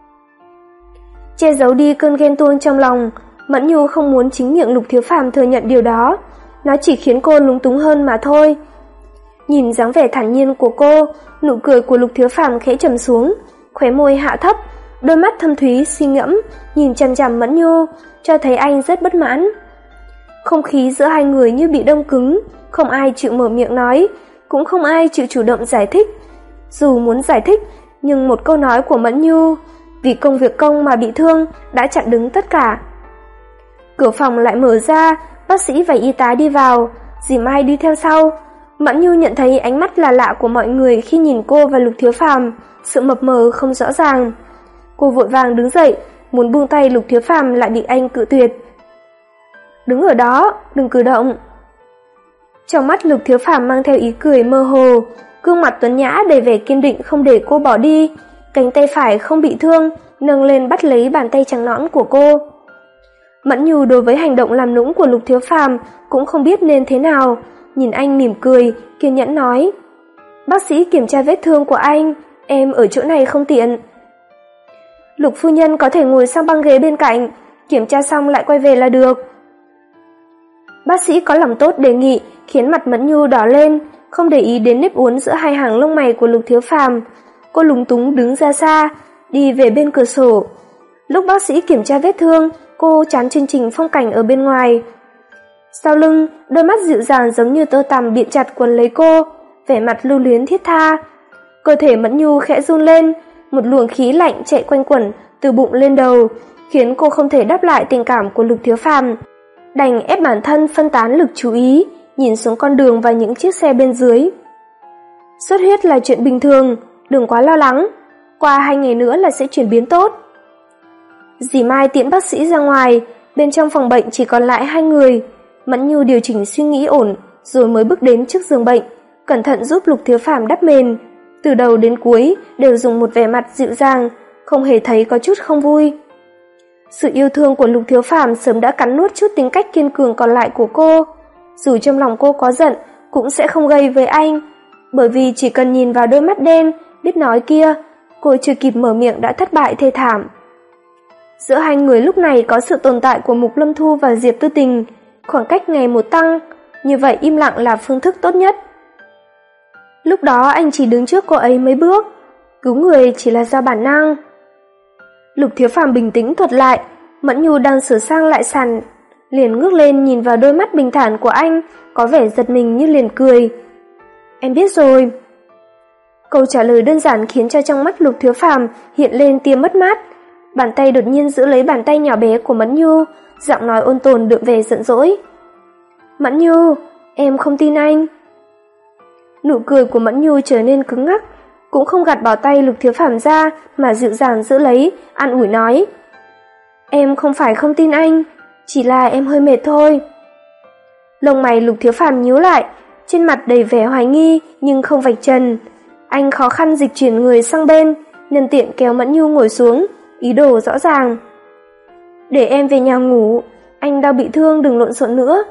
Speaker 1: Che giấu đi cơn ghen tuông trong lòng, Mẫn Nhu không muốn chính miệng Lục Thiếu Phàm thừa nhận điều đó, nó chỉ khiến cô lúng túng hơn mà thôi. Nhìn dáng vẻ thản nhiên của cô, nụ cười của Lục Thiếu Phàm khẽ trầm xuống, khóe môi hạ thấp, đôi mắt thâm thúy suy ngẫm, nhìn chằm chằm Mẫn Nhu, cho thấy anh rất bất mãn. Không khí giữa hai người như bị đông cứng, không ai chịu mở miệng nói, cũng không ai chịu chủ động giải thích. Dù muốn giải thích, nhưng một câu nói của Mẫn Nhu, vì công việc công mà bị thương, đã chặn đứng tất cả. Cửa phòng lại mở ra, bác sĩ và y tá đi vào, dì Mai đi theo sau. Mẫn Nhu nhận thấy ánh mắt là lạ của mọi người khi nhìn cô và Lục Thiếu Phàm, sự mập mờ không rõ ràng. Cô vội vàng đứng dậy, muốn buông tay Lục Thiếu Phàm lại bị anh cự tuyệt. Đứng ở đó, đừng cử động. Trong mắt Lục Thiếu Phàm mang theo ý cười mơ hồ, gương mặt tuấn nhã đầy vẻ kiên định không để cô bỏ đi, cánh tay phải không bị thương, nâng lên bắt lấy bàn tay trắng nõn của cô. Mẫn Nhu đối với hành động làm nũng của Lục Thiếu Phàm cũng không biết nên thế nào, nhìn anh mỉm cười, kiên nhẫn nói: Bác sĩ kiểm tra vết thương của anh, em ở chỗ này không tiện. Lục phu nhân có thể ngồi sang băng ghế bên cạnh, kiểm tra xong lại quay về là được. Bác sĩ có lòng tốt đề nghị, khiến mặt Mẫn Nhu đỏ lên, không để ý đến nếp uốn giữa hai hàng lông mày của Lục Thiếu Phàm. Cô lúng túng đứng ra xa, đi về bên cửa sổ. Lúc bác sĩ kiểm tra vết thương, cô chán chương trình phong cảnh ở bên ngoài. Sau lưng, đôi mắt dịu dàng giống như tơ tằm bịt chặt quấn lấy cô, vẻ mặt lưu luyến thiết tha. Cơ thể Mẫn Nhu khẽ run lên, một luồng khí lạnh chạy quanh quẩn từ bụng lên đầu, khiến cô không thể đáp lại tình cảm của Lục Thiếu Phàm, đành ép bản thân phân tán lực chú ý, nhìn xuống con đường và những chiếc xe bên dưới. Xuất huyết là chuyện bình thường, đừng quá lo lắng, qua hai ngày nữa là sẽ chuyển biến tốt. Dì Mai tiễn bác sĩ ra ngoài, bên trong phòng bệnh chỉ còn lại hai người. Mẫn Nhu điều chỉnh suy nghĩ ổn, rồi mới bước đến trước giường bệnh, cẩn thận giúp Lục Thiếu Phàm đắp mền. Từ đầu đến cuối đều dùng một vẻ mặt dịu dàng, không hề thấy có chút không vui. Sự yêu thương của Lục Thiếu Phàm sớm đã cắn nuốt chút tính cách kiên cường còn lại của cô. Dù trong lòng cô có giận, cũng sẽ không gây với anh, bởi vì chỉ cần nhìn vào đôi mắt đen, biết nói kia, cô chưa kịp mở miệng đã thất bại thê thảm. Giữa hai người lúc này có sự tồn tại của Mục Lâm Thu và Diệp Tư Tình, khoảng cách ngày một tăng, như vậy im lặng là phương thức tốt nhất. Lúc đó anh chỉ đứng trước cô ấy mấy bước, cứu người chỉ là do bản năng. Lục Thiếu Phàm bình tĩnh thuật lại, Mẫn Nhu đang sửa sang lại sàn, liền ngước lên nhìn vào đôi mắt bình thản của anh, có vẻ giật mình như liền cười. Em biết rồi. Câu trả lời đơn giản khiến cho trong mắt Lục Thiếu Phàm hiện lên tia mất mát. Bàn tay đột nhiên giữ lấy bàn tay nhỏ bé của Mẫn Nhu, giọng nói ôn tồn đượm về giận dỗi. Mẫn Nhu, em không tin anh. Nụ cười của Mẫn Nhu trở nên cứng ngắc, cũng không gạt bỏ tay Lục Thiếu Phàm ra mà dịu dàng giữ lấy, an ủi nói. Em không phải không tin anh, chỉ là em hơi mệt thôi. Lông mày Lục Thiếu Phàm nhíu lại, trên mặt đầy vẻ hoài nghi nhưng không vạch trần. Anh khó khăn dịch chuyển người sang bên, nhân tiện kéo Mẫn Nhu ngồi xuống, ý đồ rõ ràng. Để em về nhà ngủ, anh đau bị thương đừng lộn xộn nữa.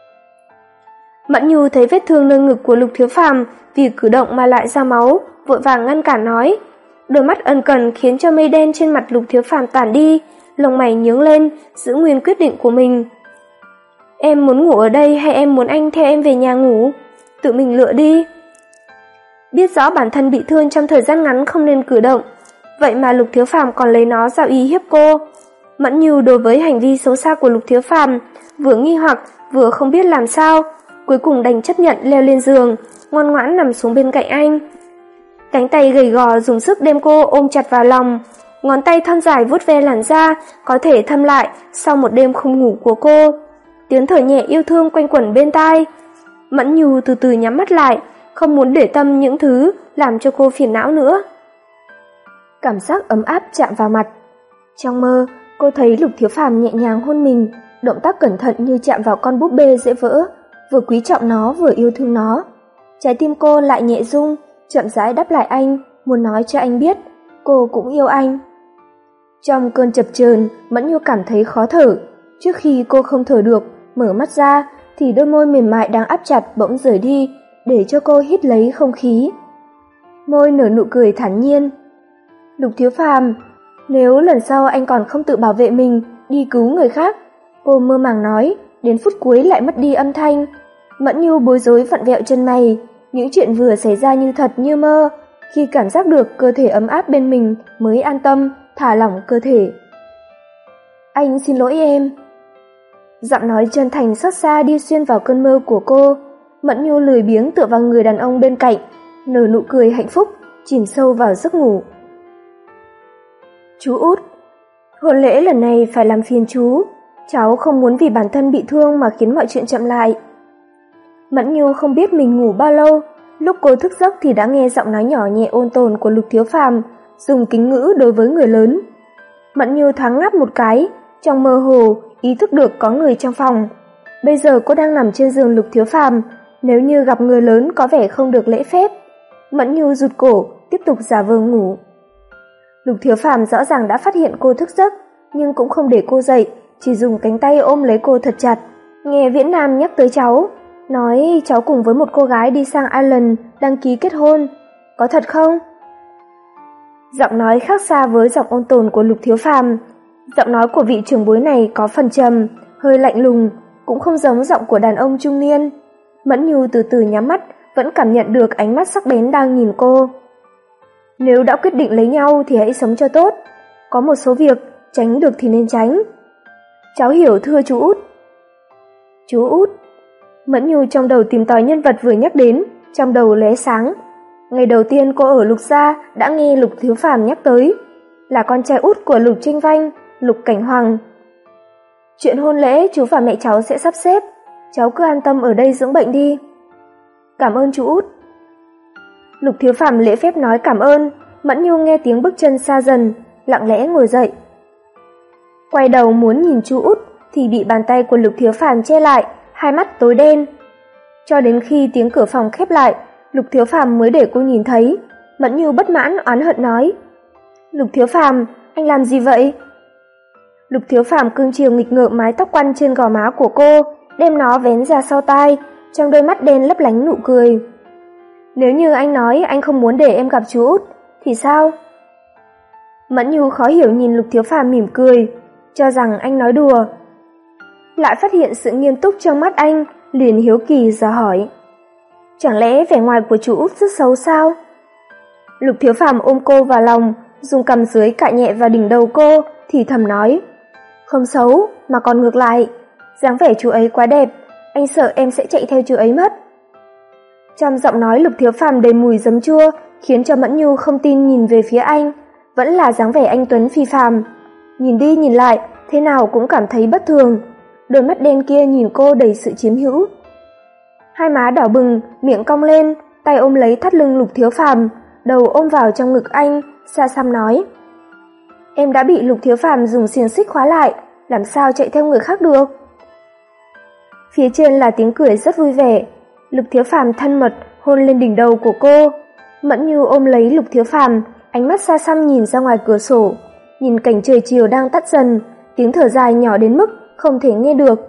Speaker 1: Mẫn Nhu thấy vết thương nơi ngực của Lục Thiếu Phàm vì cử động mà lại ra máu, vội vàng ngăn cản nói. Đôi mắt ân cần khiến cho mây đen trên mặt Lục Thiếu Phàm tản đi, lông mày nhướng lên, giữ nguyên quyết định của mình. Em muốn ngủ ở đây hay em muốn anh theo em về nhà ngủ? Tự mình lựa đi. Biết rõ bản thân bị thương trong thời gian ngắn không nên cử động, vậy mà Lục Thiếu Phàm còn lấy nó ra uy hiếp cô. Mẫn Nhu đối với hành vi xấu xa của Lục Thiếu Phàm vừa nghi hoặc vừa không biết làm sao, cuối cùng đành chấp nhận leo lên giường, ngoan ngoãn nằm xuống bên cạnh anh. Cánh tay gầy gò dùng sức đem cô ôm chặt vào lòng, ngón tay thon dài vuốt ve làn da có thể thâm lại sau một đêm không ngủ của cô. Tiếng thở nhẹ yêu thương quanh quẩn bên tai. Mẫn Nhu từ từ nhắm mắt lại, không muốn để tâm những thứ làm cho cô phiền não nữa. Cảm giác ấm áp chạm vào mặt. Trong mơ, cô thấy Lục Thiếu Phàm nhẹ nhàng hôn mình, động tác cẩn thận như chạm vào con búp bê dễ vỡ, vừa quý trọng nó vừa yêu thương nó. Trái tim cô lại nhẹ rung, chậm rãi đáp lại anh, muốn nói cho anh biết, cô cũng yêu anh. Trong cơn chập chờn, Mẫn Nhu cảm thấy khó thở. Trước khi cô không thở được, mở mắt ra, thì đôi môi mềm mại đang áp chặt bỗng rời đi, để cho cô hít lấy không khí. Môi nở nụ cười thản nhiên. Lục Thiếu Phàm, nếu lần sau anh còn không tự bảo vệ mình, đi cứu người khác. Cô mơ màng nói, đến phút cuối lại mất đi âm thanh. Mẫn Nhu bối rối vặn vẹo chân mày, những chuyện vừa xảy ra như thật như mơ. Khi cảm giác được cơ thể ấm áp bên mình mới an tâm, thả lỏng cơ thể. Anh xin lỗi em. Giọng nói chân thành xót xa đi xuyên vào cơn mơ của cô. Mẫn Nhu lười biếng tựa vào người đàn ông bên cạnh, nở nụ cười hạnh phúc, chìm sâu vào giấc ngủ. Chú út, hôn lễ lần này phải làm phiền chú, cháu không muốn vì bản thân bị thương mà khiến mọi chuyện chậm lại. Mẫn Nhu không biết mình ngủ bao lâu, lúc cô thức giấc thì đã nghe giọng nói nhỏ nhẹ ôn tồn của Lục Thiếu Phàm, dùng kính ngữ đối với người lớn. Mẫn Nhu thoáng ngáp một cái, trong mơ hồ ý thức được có người trong phòng. Bây giờ cô đang nằm trên giường Lục Thiếu Phàm, nếu như gặp người lớn có vẻ không được lễ phép. Mẫn Nhu rụt cổ, tiếp tục giả vờ ngủ. Lục Thiếu Phàm rõ ràng đã phát hiện cô thức giấc, nhưng cũng không để cô dậy, chỉ dùng cánh tay ôm lấy cô thật chặt. Nghe Viễn Nam nhắc tới cháu, nói cháu cùng với một cô gái đi sang Ireland đăng ký kết hôn. Có thật không? Giọng nói khác xa với giọng ôn tồn của Lục Thiếu Phàm. Giọng nói của vị trưởng bối này có phần trầm, hơi lạnh lùng, cũng không giống giọng của đàn ông trung niên. Mẫn Nhu từ từ nhắm mắt, vẫn cảm nhận được ánh mắt sắc bén đang nhìn cô. Nếu đã quyết định lấy nhau thì hãy sống cho tốt. Có một số việc tránh được thì nên tránh. Cháu hiểu thưa chú út. Chú út. Mẫn Nhu trong đầu tìm tòi nhân vật vừa nhắc đến, trong đầu lóe sáng. Ngày đầu tiên cô ở Lục gia đã nghe Lục Thiếu Phàm nhắc tới, là con trai út của Lục Trinh Vanh, Lục Cảnh Hoàng. Chuyện hôn lễ chú và mẹ cháu sẽ sắp xếp, cháu cứ an tâm ở đây dưỡng bệnh đi. Cảm ơn chú út. Lục Thiếu Phàm lễ phép nói cảm ơn. Mẫn Nhu nghe tiếng bước chân xa dần, lặng lẽ ngồi dậy. Quay đầu muốn nhìn chú út thì bị bàn tay của Lục Thiếu Phàm che lại, hai mắt tối đen. Cho đến khi tiếng cửa phòng khép lại, Lục Thiếu Phàm mới để cô nhìn thấy. Mẫn Nhu bất mãn oán hận nói: Lục Thiếu Phàm, anh làm gì vậy? Lục Thiếu Phàm cưng chiều nghịch ngợm mái tóc quăn trên gò má của cô, đem nó vén ra sau tai, trong đôi mắt đen lấp lánh nụ cười. Nếu như anh nói anh không muốn để em gặp chú út, thì sao? Mẫn Nhu khó hiểu nhìn Lục Thiếu Phàm mỉm cười, cho rằng anh nói đùa. Lại phát hiện sự nghiêm túc trong mắt anh, liền hiếu kỳ dò hỏi: Chẳng lẽ vẻ ngoài của chú út rất xấu sao? Lục Thiếu Phàm ôm cô vào lòng, dùng cằm dưới cạ nhẹ vào đỉnh đầu cô, thì thầm nói: Không xấu, mà còn ngược lại, dáng vẻ chú ấy quá đẹp, anh sợ em sẽ chạy theo chú ấy mất. Trong giọng nói Lục Thiếu Phàm đầy mùi giấm chua, khiến cho Mẫn Nhu không tin nhìn về phía anh, vẫn là dáng vẻ anh tuấn phi phàm. Nhìn đi nhìn lại, thế nào cũng cảm thấy bất thường. Đôi mắt đen kia nhìn cô đầy sự chiếm hữu. Hai má đỏ bừng, miệng cong lên, tay ôm lấy thắt lưng Lục Thiếu Phàm, đầu ôm vào trong ngực anh, xa xăm nói: Em đã bị Lục Thiếu Phàm dùng xiềng xích khóa lại, làm sao chạy theo người khác được? Phía trên là tiếng cười rất vui vẻ. Lục Thiếu Phàm thân mật hôn lên đỉnh đầu của cô. Mẫn Nhu ôm lấy Lục Thiếu Phàm, ánh mắt xa xăm nhìn ra ngoài cửa sổ, nhìn cảnh trời chiều đang tắt dần, tiếng thở dài nhỏ đến mức không thể nghe được.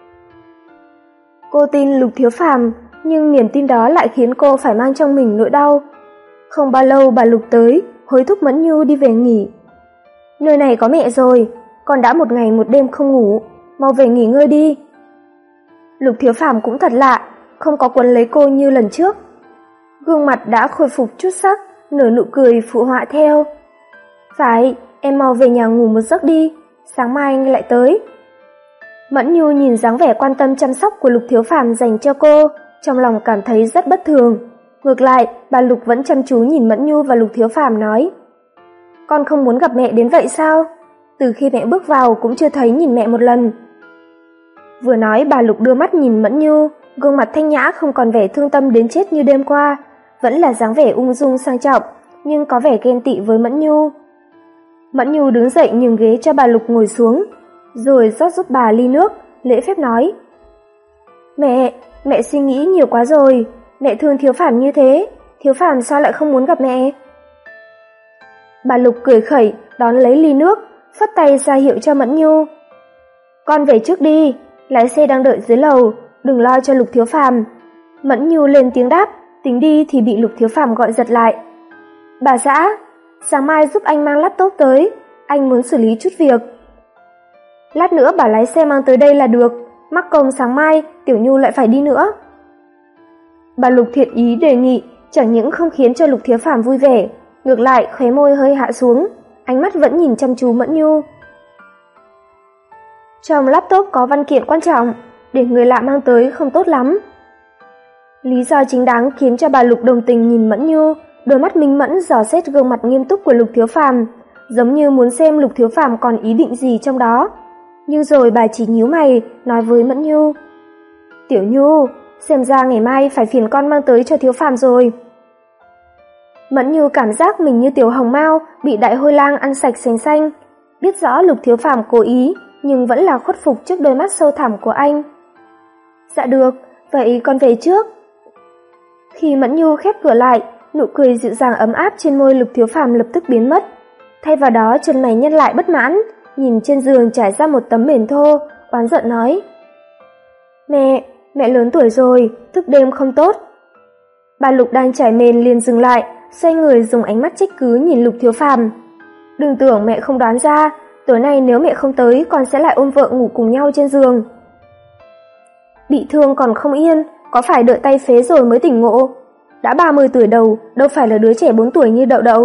Speaker 1: Cô tin Lục Thiếu Phàm, nhưng niềm tin đó lại khiến cô phải mang trong mình nỗi đau. Không bao lâu bà Lục tới, hối thúc Mẫn Nhu đi về nghỉ. Nơi này có mẹ rồi, con đã một ngày một đêm không ngủ, mau về nghỉ ngơi đi. Lục Thiếu Phàm cũng thật lạ, không có quấn lấy cô như lần trước. Gương mặt đã khôi phục chút sắc, nở nụ cười phụ họa theo. Phải, em mau về nhà ngủ một giấc đi, sáng mai anh lại tới. Mẫn Nhu nhìn dáng vẻ quan tâm chăm sóc của Lục Thiếu Phàm dành cho cô, trong lòng cảm thấy rất bất thường. Ngược lại, bà Lục vẫn chăm chú nhìn Mẫn Nhu và Lục Thiếu Phàm nói: Con không muốn gặp mẹ đến vậy sao? Từ khi mẹ bước vào cũng chưa thấy nhìn mẹ một lần. Vừa nói bà Lục đưa mắt nhìn Mẫn Nhu, gương mặt thanh nhã không còn vẻ thương tâm đến chết như đêm qua, vẫn là dáng vẻ ung dung sang trọng, nhưng có vẻ ghen tị với Mẫn Nhu. Mẫn Nhu đứng dậy nhường ghế cho bà Lục ngồi xuống, rồi rót giúp bà ly nước, lễ phép nói: Mẹ, mẹ suy nghĩ nhiều quá rồi, mẹ thương Thiếu Phàm như thế, Thiếu Phàm sao lại không muốn gặp mẹ? Bà Lục cười khẩy, đón lấy ly nước, phất tay ra hiệu cho Mẫn Nhu: Con về trước đi, lái xe đang đợi dưới lầu, đừng lo cho Lục Thiếu Phàm. Mẫn Nhu lên tiếng đáp, tính đi thì bị Lục Thiếu Phàm gọi giật lại. Bà xã, sáng mai giúp anh mang laptop tới, anh muốn xử lý chút việc. Lát nữa bà lái xe mang tới đây là được, mắc công sáng mai Tiểu Nhu lại phải đi nữa. Bà Lục thiện ý đề nghị, chẳng những không khiến cho Lục Thiếu Phàm vui vẻ, ngược lại khóe môi hơi hạ xuống, ánh mắt vẫn nhìn chăm chú Mẫn Nhu. Trong laptop có văn kiện quan trọng, để người lạ mang tới không tốt lắm. Lý do chính đáng khiến cho bà Lục đồng tình nhìn Mẫn Nhu, đôi mắt minh mẫn dò xét gương mặt nghiêm túc của Lục Thiếu Phàm, giống như muốn xem Lục Thiếu Phàm còn ý định gì trong đó. Nhưng rồi bà chỉ nhíu mày, nói với Mẫn Nhu: Tiểu Nhu, xem ra ngày mai phải phiền con mang tới cho Thiếu Phàm rồi. Mẫn Nhu cảm giác mình như tiểu hồng mao bị đại hôi lang ăn sạch sành xanh, biết rõ Lục Thiếu Phàm cố ý, nhưng vẫn là khuất phục trước đôi mắt sâu thẳm của anh. Dạ được, vậy con về trước. Khi Mẫn Nhu khép cửa lại, nụ cười dịu dàng ấm áp trên môi Lục Thiếu Phàm lập tức biến mất. Thay vào đó chân mày nhăn lại bất mãn, nhìn trên giường trải ra một tấm mền thô, oán giận nói: Mẹ, mẹ lớn tuổi rồi, thức đêm không tốt. Bà Lục đang trải mền liền dừng lại, xoay người dùng ánh mắt trách cứ nhìn Lục Thiếu Phàm. Đừng tưởng mẹ không đoán ra, tối nay nếu mẹ không tới con sẽ lại ôm vợ ngủ cùng nhau trên giường. Bị thương còn không yên, có phải đợi tay phế rồi mới tỉnh ngộ? Đã ba mươi tuổi đầu, đâu phải là đứa trẻ bốn tuổi như Đậu Đậu,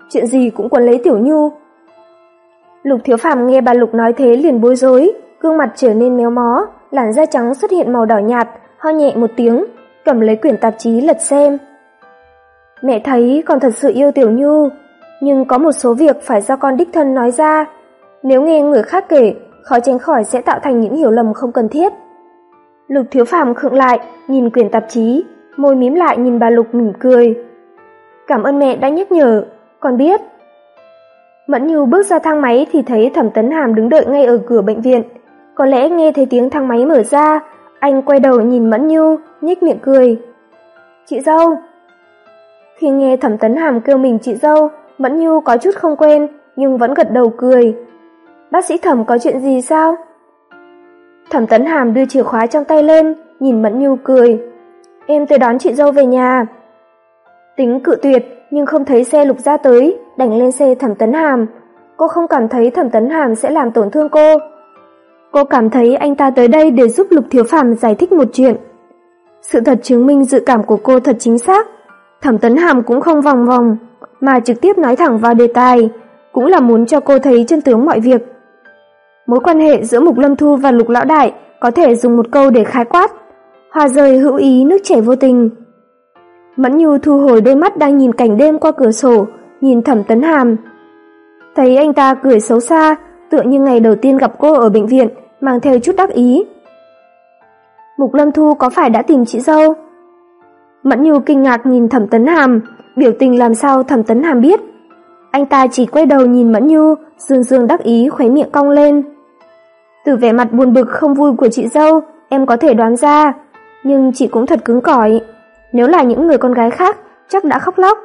Speaker 1: chuyện gì cũng quấn lấy Tiểu Nhu. Lục Thiếu Phàm nghe bà Lục nói thế liền bối rối, gương mặt trở nên méo mó, làn da trắng xuất hiện màu đỏ nhạt, ho nhẹ một tiếng, cầm lấy quyển tạp chí lật xem. Mẹ thấy con thật sự yêu Tiểu Nhu, nhưng có một số việc phải do con đích thân nói ra. Nếu nghe người khác kể, khó tránh khỏi sẽ tạo thành những hiểu lầm không cần thiết. Lục Thiếu Phàm khựng lại, nhìn quyển tạp chí, môi mím lại nhìn bà Lục mỉm cười. Cảm ơn mẹ đã nhắc nhở, con biết. Mẫn Nhu bước ra thang máy thì thấy Thẩm Tấn Hàm đứng đợi ngay ở cửa bệnh viện. Có lẽ nghe thấy tiếng thang máy mở ra, anh quay đầu nhìn Mẫn Nhu, nhếch miệng cười. Chị dâu. Khi nghe Thẩm Tấn Hàm kêu mình chị dâu, Mẫn Nhu có chút không quen, nhưng vẫn gật đầu cười. Bác sĩ Thẩm có chuyện gì sao? Thẩm Tấn Hàm đưa chìa khóa trong tay lên, nhìn Mẫn Nhu cười. Em tới đón chị dâu về nhà. Tính cự tuyệt, nhưng không thấy xe Lục Gia tới, đành lên xe Thẩm Tấn Hàm. Cô không cảm thấy Thẩm Tấn Hàm sẽ làm tổn thương cô. Cô cảm thấy anh ta tới đây để giúp Lục Thiếu Phàm giải thích một chuyện. Sự thật chứng minh dự cảm của cô thật chính xác. Thẩm Tấn Hàm cũng không vòng vòng, mà trực tiếp nói thẳng vào đề tài, cũng là muốn cho cô thấy chân tướng mọi việc. Mối quan hệ giữa Mục Lâm Thu và Lục Lão Đại có thể dùng một câu để khái quát: hoa rơi hữu ý, nước chảy vô tình. Mẫn Nhu thu hồi đôi mắt đang nhìn cảnh đêm qua cửa sổ, nhìn Thẩm Tấn Hàm. Thấy anh ta cười xấu xa, tựa như ngày đầu tiên gặp cô ở bệnh viện, mang theo chút đắc ý. Mục Lâm Thu có phải đã tìm chị dâu? Mẫn Nhu kinh ngạc nhìn Thẩm Tấn Hàm, biểu tình làm sao Thẩm Tấn Hàm biết. Anh ta chỉ quay đầu nhìn Mẫn Nhu, dương dương đắc ý, khóe miệng cong lên. Từ vẻ mặt buồn bực không vui của chị dâu, em có thể đoán ra, nhưng chị cũng thật cứng cỏi. Nếu là những người con gái khác, chắc đã khóc lóc.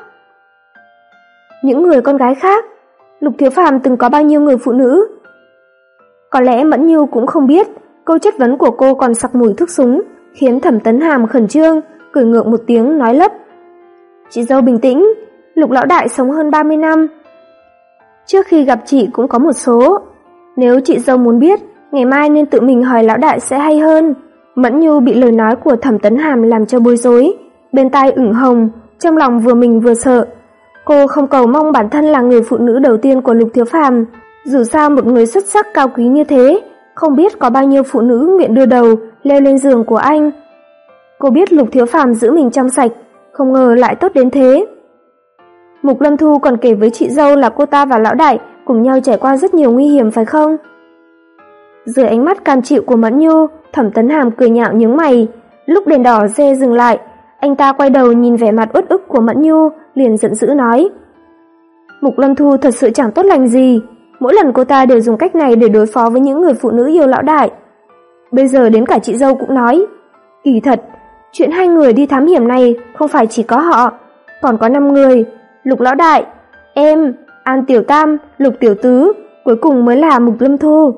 Speaker 1: Những người con gái khác? Lục Thiếu Phàm từng có bao nhiêu người phụ nữ? Có lẽ Mẫn Nhu cũng không biết, câu chất vấn của cô còn sặc mùi thuốc súng, khiến Thẩm Tấn Hàm khẩn trương, cười ngượng một tiếng nói lấp. Chị dâu bình tĩnh, Lục Lão Đại sống hơn ba mươi năm. Trước khi gặp chị cũng có một số. Nếu chị dâu muốn biết, ngày mai nên tự mình hỏi Lão Đại sẽ hay hơn. Mẫn Nhu bị lời nói của Thẩm Tấn Hàm làm cho bối rối, bên tai ửng hồng, trong lòng vừa mừng vừa sợ. Cô không cầu mong bản thân là người phụ nữ đầu tiên của Lục Thiếu Phàm, dù sao một người xuất sắc cao quý như thế, không biết có bao nhiêu phụ nữ nguyện đưa đầu leo lên giường của anh. Cô biết Lục Thiếu Phàm giữ mình trong sạch, không ngờ lại tốt đến thế. Mục Lâm Thu còn kể với chị dâu là cô ta và Lão Đại cùng nhau trải qua rất nhiều nguy hiểm phải không? Dưới ánh mắt cam chịu của Mẫn Nhu, Thẩm Tấn Hàm cười nhạo nhướng mày. Lúc đèn đỏ xe dừng lại, anh ta quay đầu nhìn vẻ mặt uất ức của Mẫn Nhu, liền giận dữ nói. Mục Lâm Thu thật sự chẳng tốt lành gì, mỗi lần cô ta đều dùng cách này để đối phó với những người phụ nữ yêu Lão Đại. Bây giờ đến cả chị dâu cũng nói. Kỳ thật, chuyện hai người đi thám hiểm này không phải chỉ có họ, còn có năm người, Lục Lão Đại, em, An Tiểu Tam, Lục Tiểu Tứ, cuối cùng mới là Mục Lâm Thu.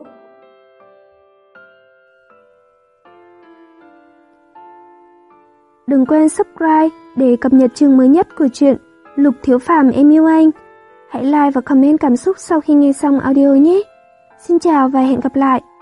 Speaker 3: Đừng quên subscribe để cập nhật chương mới nhất của truyện Lục Thiếu Phàm Em Yêu Anh. Hãy like và comment cảm xúc sau khi nghe xong audio nhé. Xin chào và hẹn gặp lại.